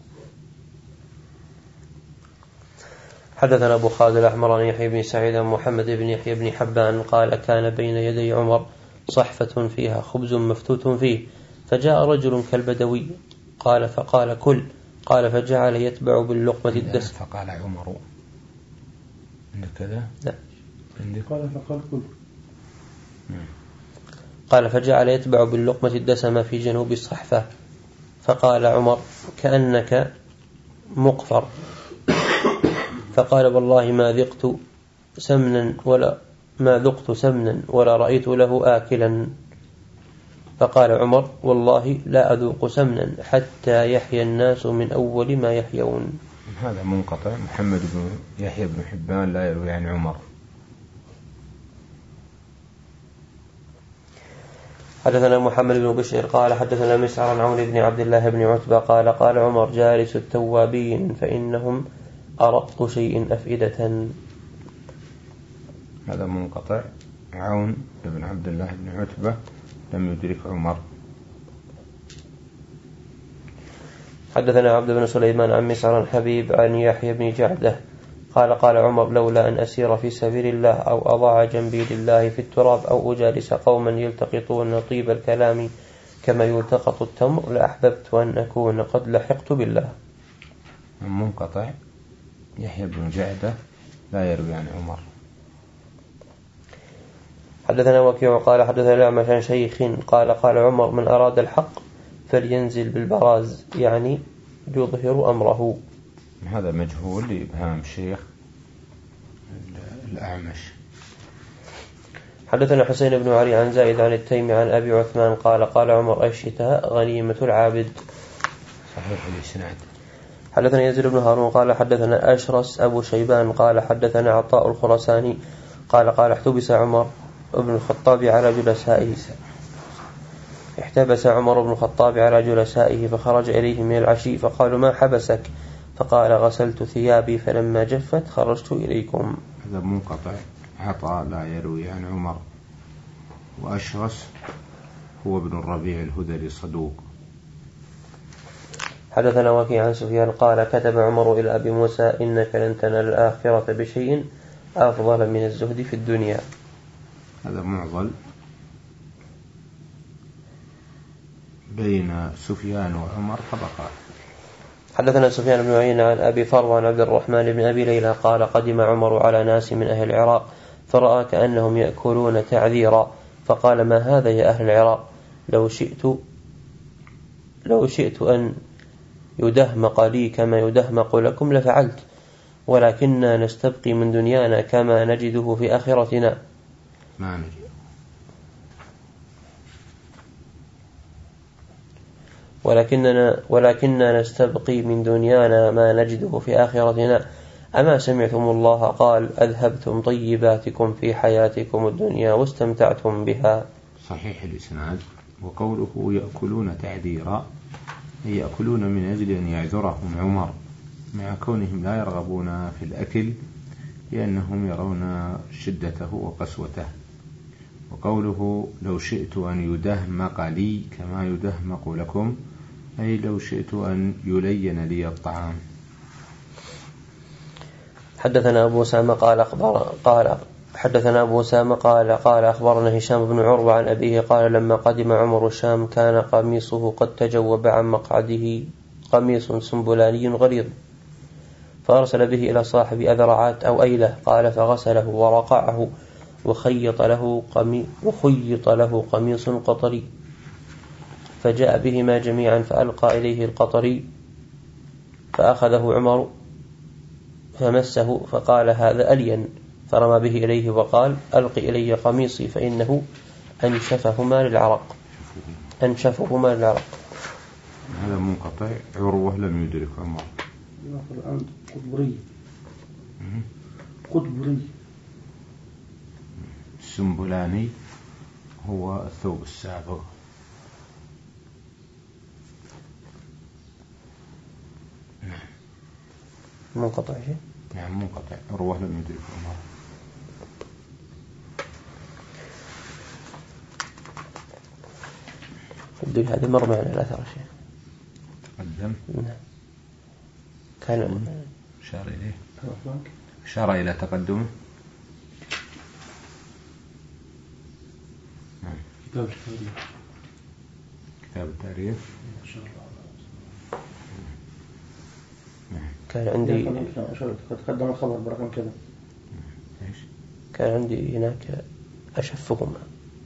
حدثنا أبو خالد الأحمر عن يحيى بن سعيد محمد بن يحيى بن حبان قال كان بين يدي عمر صحفة فيها خبز مفتوت فيه، فجاء رجل كالبدوي قال فقال كل، قال فجعل يتبع باللقمة الدس. فقال عمر عندك كذا؟ لا عندك قال فقال كل. قال فجعل يتبع باللقمة الدسم في جنوب الصحفة، فقال عمر كأنك مقفر، فقال والله ما ذقت سمنا ولا ما ذقت سمنا ولا رأيت له آكلا. فقال عمر والله لا أذوق سمنا حتى يحيى الناس من أول ما يحيون. هذا منقطع. محمد بن يحيى بن حبان لا يروي عن عمر. حدثنا محمد بن بشير قال حدثنا مسعر عن عون بن عبد الله بن عتبة قال قال عمر جالس التوابين فإنهم أرق شيء أفئدة. هذا منقطع. عون بن عبد الله بن عتبة لم يدرك عمر. حدثنا عبد بن سليمان عن مسعر عن حبيب عن يحيى بن جعده قال قال عمر لولا أن أسير في سبيل الله أو أضع جنبي لله في التراب أو أجالس قوما يلتقطون طيب الكلام كما يلتقط التمر لأحببت أن أكون قد لحقت بالله. منقطع. يحيى بن جعده لا يروي عن عمر. حدثنا وكيع قال حدثنا الأعمش عن شيخ قال قال عمر من أراد الحق فلينزل بالبراز، يعني يظهر أمره. هذا مجهول لإبهام شيخ الأعمش. حدثنا حسين بن علي عن زائد عن التيمي عن أبي عثمان قال قال عمر الشتاء غنيمة العابد. صحيح الإسناد. حدثنا يزيد بن هارون قال حدثنا أشرس أبو شيبان قال حدثنا عطاء الخرساني قال قال احتبس عمر بن الخطاب على جلسائه احتبس عمر بن الخطاب على جلسائه فخرج إليه من العشي فقالوا ما حبسك؟ فقال غسلت ثيابي فلما جفت خرجت إليكم. هذا منقطع. عطاء لا يروي عن عمر. وأشرس هو ابن الربيع الهذلي صدوق. حدثنا وكيع عن سفيان قال كتب عمر إلى أبي موسى إنك لن تنال الآخرة بشيء أفضل من الزهد في الدنيا. هذا معضل بين سفيان وعمر طبقات. حدثنا سفيان بن عيينة عن أبي فروة عن عبد الرحمن بن أبي ليلى قال قدم عمر على ناس من أهل العراق فرأى كأنهم يأكلون تعذيرا فقال ما هذا يا أهل العراق؟ لو شئت لو شئت أن يدهمق لي كما يدهمق لكم لفعلت، ولكننا نستبقي من دنيانا كما نجده في آخرتنا. ما نجد. ولكننا, ولكننا نستبقي من دنيانا ما نجده في آخرتنا. أما سمعتم الله قال أذهبتم طيباتكم في حياتكم الدنيا واستمتعتم بها. صحيح الإسناد. وقوله يأكلون تعذيرا يأكلون من أجل أن يعذرهم عمر مع كونهم لا يرغبون في الأكل لأنهم يرون شدته وقسوته. وقوله لو شئت أن يدهمق لي كما يدهمق لكم أي لو شئت أن يلين لي الطعام. حدثنا أبو سامة قال أخبر قال حدثنا أبو سامة قال قال أخبرنا هشام بن عروة عن أبيه قال لما قدم عمر الشام كان قميصه قد تجوب عن مقعده قميص سنبلاني غليظ فأرسل به إلى صاحب أذرعات أو أيلة قال فغسله ورقعه وخيط له قميص وخيط له قميص قطري فجاء بهما جميعا فألقى إليه القطري فأخذه عمر فمسه فقال هذا ألين فرمى به إليه وقال ألق إلي قميصي فإنه أنشفهما للعرق أنشفهما للعرق. هذا منقطع. عروة لم يدرك عمر. الآن قطبري قطبري. السنبلاني هو الثوب السابغ. منقطع شيء؟ نعم منقطع، رواه لم يدرك عمر. يبدو هذا مر معنا الأثر شيء. قدم. نعم. كان أشار إليه. أشار إلى تقدمه. نعم. كتاب التاريخ. كتاب التاريخ. إن شاء الله. كان عندي تقدم الخبر برقم كذا. إيش؟ كان عندي هناك أشفهما.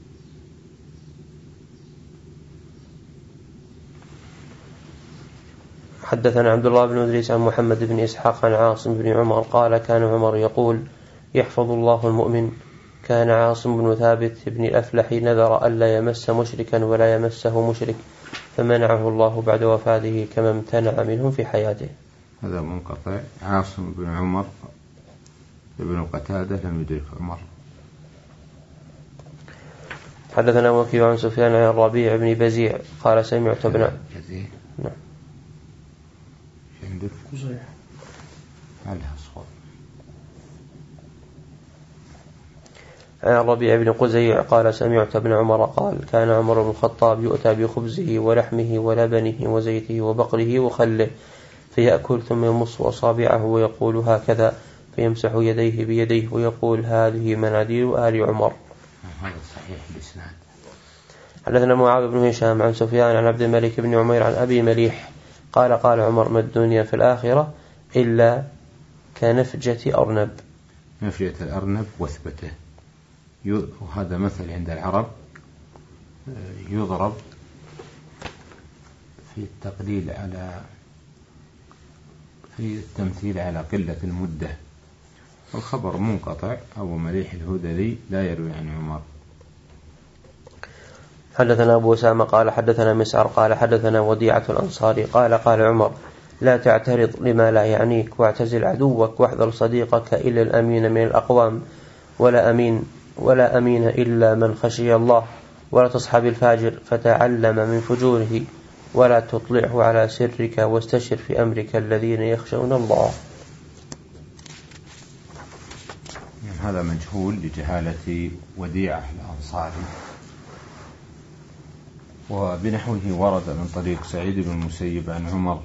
حدثنا عبد الله بن إدريس عن محمد بن إسحاق عن عاصم بن عمر قال كان عمر يقول يحفظ الله المؤمن. كان عاصم بن ثابت بن الأفلح نذر ألا يمس مشركا ولا يمسه مشرك فمنعه الله بعد وفاته كما امتنع منهم في حياته. هذا منقطع. عاصم بن عمر ابن قتادة لم يدرك عمر. حدثنا وكيع عن سفيان عن الربيع بن بزيع قال سمعت ابن بزيع. نعم. عندك صحيح. علها صوت. عن الربيع بن قزيع قال سمعت ابن عمر قال كان عمر بن الخطاب يؤتى بخبزه ولحمه ولبنه وزيته وبقره وخله فيأكل ثم يمص أصابعه ويقول هكذا فيمسح يديه بيديه ويقول هذه مناديل آل عمر. هذا صحيح الإسناد. حدثنا معاذ بن هشام عن سفيان عن عبد الملك بن عمير عن أبي مليح قال قال عمر ما الدنيا في الآخرة إلا كنفجة أرنب. نفجة الأرنب وثبته، وهذا مثل عند العرب يضرب في التقليل على في التمثيل على قلة المدة. الخبر منقطع. أبو مليح الهذلي لا يروي عن عمر. حدثنا أبو أسامة قال حدثنا مسعر قال حدثنا وديعة الأنصاري قال قال عمر لا تعترض لما لا يعنيك واعتزل عدوك واحذر صديقك إلا الأمين من الأقوام ولا أمين ولا أمين إلا من خشي الله ولا تصحب الفاجر فتعلم من فجوره ولا تطلعه على سرك واستشر في أمرك الذين يخشون الله. هذا مجهول لجهالة وديعة الأنصاري، وبنحوه ورد من طريق سعيد بن المسيب عن عمر.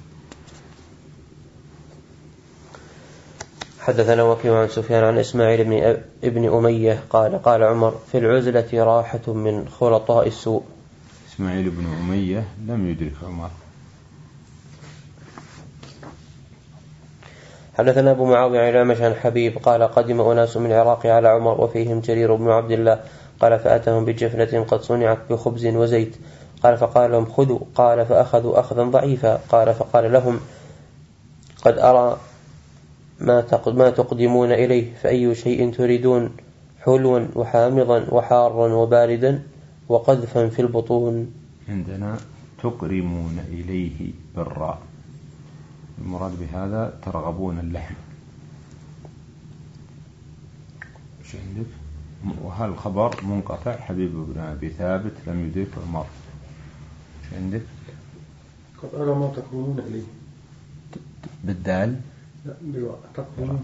حدثنا وكيع عن سفيان عن إسماعيل بن ابن أمية قال قال عمر في العزلة راحة من خلطاء السوء. إسماعيل بن أمية لم يدرك عمر. حدثنا أبو معاوية عن الأعمش عن حبيب قال قدم أناس من العراق على عمر وفيهم جرير بن عبد الله قال فأتهم بجفنة قد صنعت بخبز وزيت قال فقال لهم خذوا قال فأخذوا أخذا ضعيفا قال فقال لهم قد أرى ما تقدمون إليه فأي شيء تريدون حلوا وحامضا وحارا وباردا وقذفا في البطون. عندنا تقرمون إليه بالراء، المراد بهذا ترغبون اللحم. ايش عندك؟ وهل الخبر منقطع. حبيب بن أبي ثابت لم يدرك عمر. ايش عندك؟ قد أرى ما تقرمون إليه بالدال. لا بالواء تقرمون.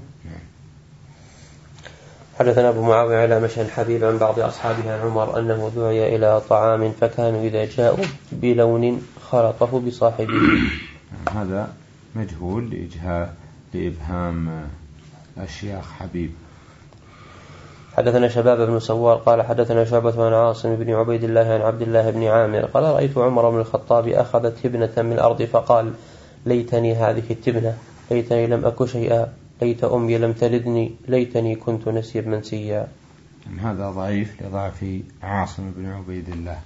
حدثنا أبو معاوية على مشهد حبيب عن بعض أصحابه عن عمر أنه دعي إلى طعام فكانوا إذا جاءوا بلون خلطه بصاحبه. هذا مجهول لإجهاء لإبهام أشياخ حبيب. حدثنا شباب بن سوار قال حدثنا شعبة عن عاصم بن عبيد الله عن عبد الله بن عامر قال رأيت عمر بن الخطاب أخذ تبنة من الأرض فقال ليتني هذه التبنة ليتني لم أك شيئا ليت أمي لم تلدني ليتني كنت نسيا منسيا. هذا ضعيف لضعف عاصم بن عبيد الله.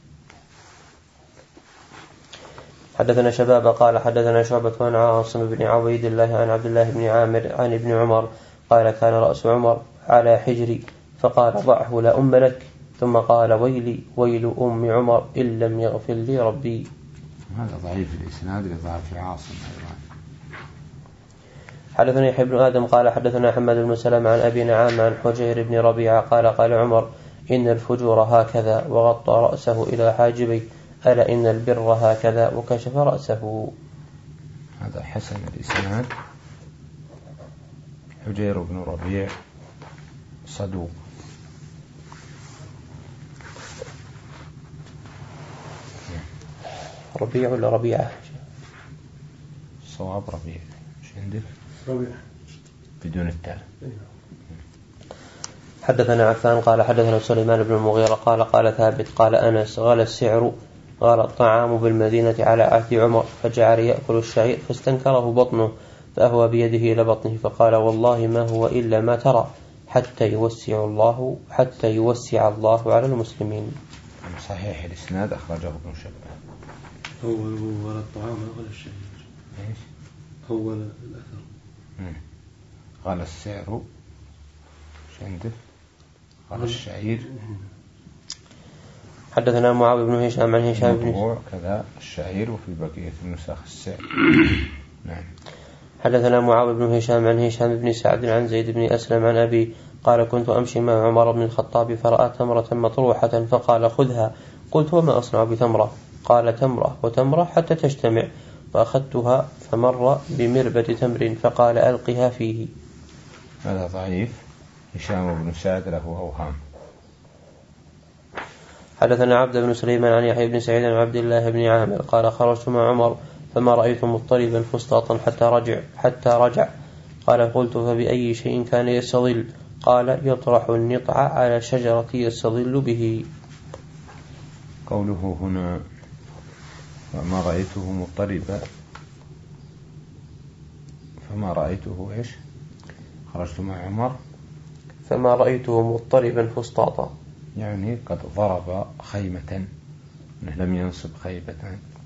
حدثنا شباب قال حدثنا شعبة عن عاصم بن عبيد الله عن عبد الله بن عامر عن ابن عمر قال كان رأس عمر على حجري فقال ضعه لا أم لك ثم قال ويلي ويل أم عمر إن لم يغفر لي ربي. هذا ضعيف الإسناد لضعف عاصم. حدثنا يحيى بن آدم قال حدثنا حماد بن سلمة عن أبي نعام عن حجير بن ربيعة قال قال عمر إن الفجور هكذا وغطى رأسه إلى حاجبي ألا إن البر هكذا وكشف رأسه. هذا حسن الإسناد حجير بن ربيع صدوق. ربيع ولا ربيعة؟ صواب ربيع. ايش عندك؟ ربيع بدون التاء. حدثنا عفان قال حدثنا سليمان بن المغيرة قال قال ثابت قال أنس غلى السعر غلى الطعام بالمدينة على عهد عمر فجعل يأكل الشعير فاستنكره بطنه فأهوى بيده إلى بطنه فقال والله ما هو إلا ما ترى حتى يوسع الله حتى يوسع الله على المسلمين. صحيح الإسناد أخرجه ابن شباب. أول غلى الطعام غلى الشعير. إيش؟ أول الأثر. غلى السعر ايش عندك؟ غلى الشعير. حدثنا معاوية بن هشام عن هشام بن موضوع كذا الشعير وفي بقية النسخ السعر. نعم. حدثنا معاوية بن هشام عن هشام بن سعد عن زيد بن أسلم عن أبي قال كنت أمشي مع عمر بن الخطاب فرأى تمرة مطروحة فقال خذها. قلت وما أصنع بتمرة؟ قال تمرة وتمرة حتى تجتمع فأخذتها فمر بمربة تمر فقال ألقها فيه. هذا ضعيف. هشام بن سعد له أوهام. حدثنا عبد بن سليمان عن يحيى بن سعيد عن عبد الله بن عامر قال خرجت مع عمر فما رأيت مضطربا فسطاطا حتى رجع حتى رجع قال قلت فبأي شيء كان يستظل؟ قال يطرح النطع على شجرة يستظل به. قوله هنا فما رأيته مضطربا فما رأيته إيش؟ خرجت مع عمر فما رأيته مضطربا فسطاطا يعني قد ضرب خيمة لم ينصب خيبة.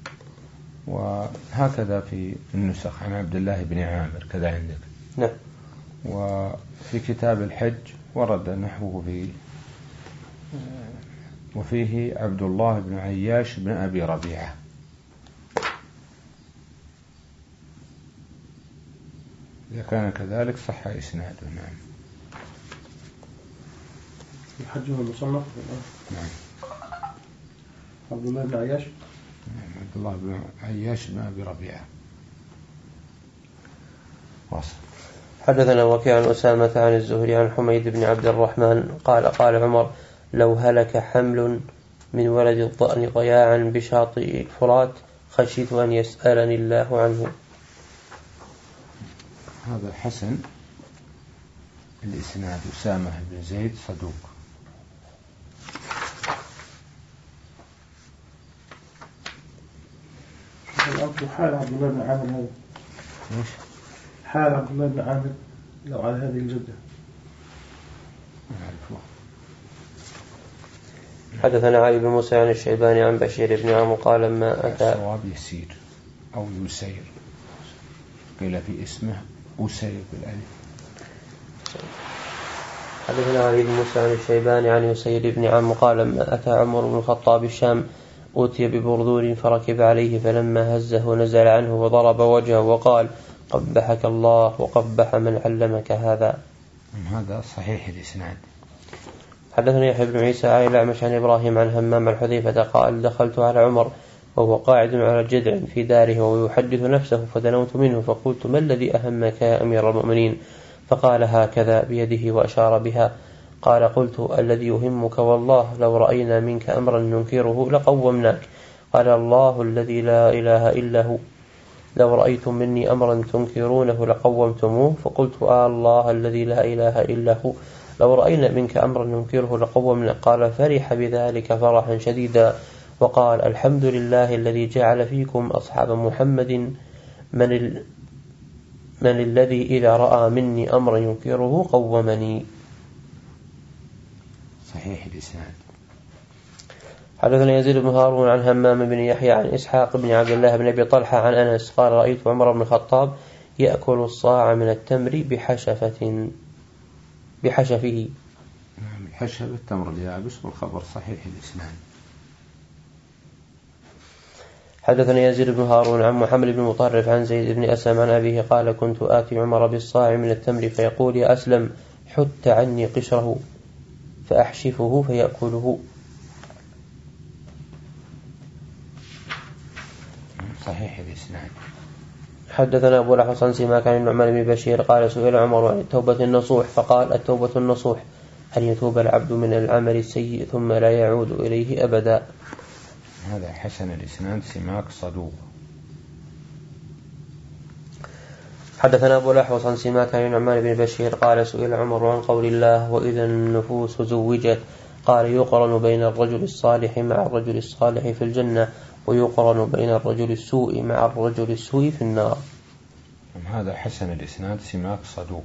وهكذا في النسخ عن عبد الله بن عامر كذا عندك. نعم. وفي كتاب الحج ورد نحوه في وفيه عبد الله بن عياش بن أبي ربيعة. إذا كان كذلك صح إسناده. نعم. الحج هو المصنف. نعم. عبد الله بن عياش. نعم. عبد الله بن عياش بن أبي ربيعة. واصل. حدثنا وكيع عن أسامة عن الزهري عن حميد بن عبد الرحمن قال قال عمر لو هلك حمل من ولد الضأن ضياعا بشاطئ الفرات خشيت أن يسألني الله عنه. هذا حسن الإسناد. أسامة بن زيد صدوق. حال عبد الله بن عامر هذا ايش؟ حال عبد الله بن عامر لو على هذه الجدة. حدثنا علي بن موسى عن الشيباني عن بشير بن عمرو قال لما أتى الصواب يسير أو يسير قيل في اسمه أسير بالألف. حدثنا علي بن موسى عن الشيباني عن يسير بن عمرو قال لما أتى عمر بن الخطاب الشام أوتي ببردور فركب عليه فلما هزه نزل عنه وضرب وجهه وقال قبحك الله وقبح من علمك هذا. هذا صحيح الإسناد. حدثنا يحيى بن عيسى عن الأعمش عن إبراهيم عن همام عن حذيفة قال دخلت على عمر وهو قاعد على جذع في داره ويحدث نفسه فدنوت منه فقلت ما الذي أهمك يا أمير المؤمنين؟ فقال هكذا بيده وأشار بها. قال قلت الذي يهمك والله لو رأينا منك أمرا ننكره لقومناك. قال الله الذي لا إله إلا هو لو رأيتم مني أمرا تنكرونه لقومتموه. فقلت آه الله الذي لا إله إلا هو لو رأينا منك أمرا ننكره لقومنا. قال فرح بذلك فرحا شديدا وقال الحمد لله الذي جعل فيكم أصحاب محمد من, ال... من الذي إذا رأى مني أمرا ينكره قومني. صحيح الإسناد. حدثنا يزيد بن هارون عن همام بن يحيى عن إسحاق بن عبد الله بن أبي طلحة عن أنس قال رأيت عمر بن الخطاب يأكل الصاع من التمر بحشفة بحشفه. نعم. الحشفة التمر اليابس والخبر صحيح الإسناد. حدثنا يزيد بن هارون عن محمد بن مطرف عن زيد بن أسلم عن أبيه قال كنت آتي عمر بالصاع من التمر فيقول يا أسلم حت عني قشره فأحشفه فيأكله. صحيح الإسناد. حدثنا أبو الأحوص عن سماك عن النعمان بن بشير قال سئل عمر عن التوبة النصوح فقال التوبة النصوح أن يتوب العبد من العمل السيء ثم لا يعود إليه أبدا. هذا حسن الإسناد سماك صدوق. حدثنا أبو الأحوص عن سماك عن النعمان بن بشير قال سئل عمر عن قول الله وإذا النفوس زوجت قال يقرن بين الرجل الصالح مع الرجل الصالح في الجنة ويقرن بين الرجل السوء مع الرجل السوء في النار. هذا حسن الإسناد سماك صدوق.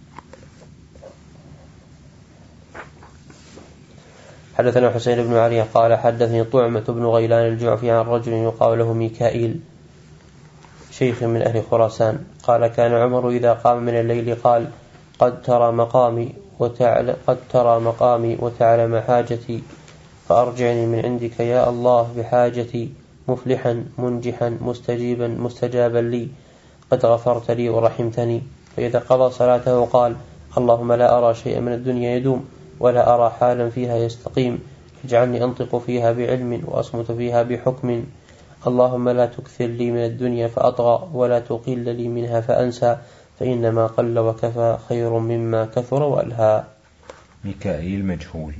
حدثنا حسين بن علي قال حدثني طعمة بن غيلان الجعفي عن رجل يقال له ميكائيل شيخ من أهل خراسان قال كان عمر إذا قام من الليل قال قد ترى مقامي وتعلم, قد ترى مقامي وتعلم حاجتي فأرجعني من عندك يا الله بحاجتي مفلحا منجحا مستجيبا مستجابا لي قد غفرت لي ورحمتني. فإذا قضى صلاته قال اللهم لا أرى شيئا من الدنيا يدوم ولا أرى حالا فيها يستقيم اجعلني أنطق فيها بعلم وأصمت فيها بحكم اللهم لا تكثر لي من الدنيا فأطغى ولا تقل لي منها فأنسى فإنما قل وكفى خير مما كثر وألهى. ميكائيل مجهول.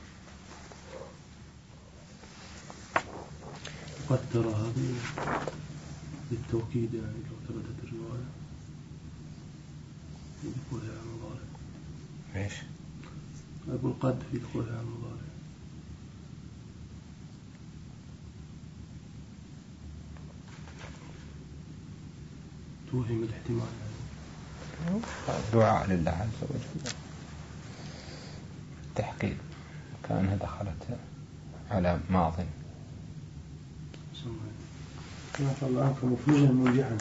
قد ترى هذه بالتوكيد يعني لو ثبتت الرواية في دخولها على المضارع. ايش؟ أقول قد في دخولها على المضارع. توهم الاحتمال يعني. دعاء لله عز وجل تحقيق كأنها دخلت على ماضٍ. الله مفلحا منجحا.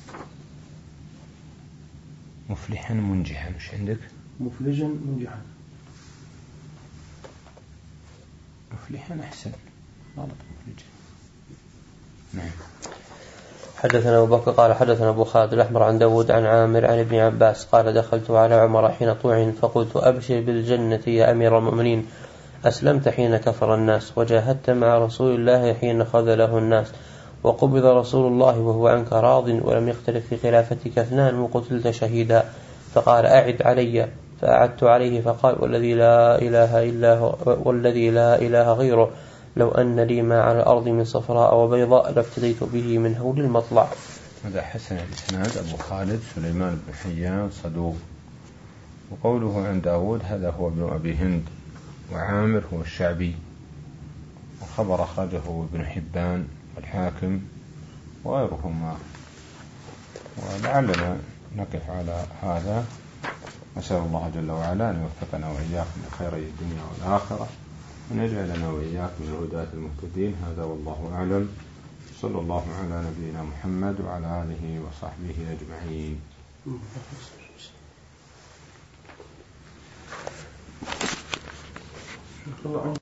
مفلحا منجحا مش عندك؟ مفلحا منجحا. مفلحا أحسن غلط مفلحا. نعم. حدثنا أبو بكر قال حدثنا أبو خالد الأحمر عن داود عن عامر عن ابن عباس قال دخلت على عمر حين طعن فقلت أبشر بالجنة يا أمير المؤمنين أسلمت حين كفر الناس وجاهدت مع رسول الله حين خذله الناس وقبض رسول الله وهو عنك راض ولم يختلف في خلافتك اثنان وقتلت شهيدا. فقال أعد علي فأعدت عليه فقال والذي لا إله إلا هو والذي لا إله غيره لو أن لي ما على الأرض من صفراء وبيضاء لافتديت به من هول المطلع. هذا حسن الإسناد. أبو خالد سليمان بن حيان صدوق. وقوله عن داود هذا هو ابن أبي هند وعامر هو الشعبي. وخبر أخرجه ابن حبان والحاكم وغيرهما. ولعلنا نقف على هذا. نسأل الله جل وعلا أن يوفقنا وإياكم لخيري الدنيا والآخرة وأن يجعلنا وإياكم من الهداة المهتدين. هذا والله أعلم. صلى الله على نبينا محمد وعلى آله وصحبه أجمعين.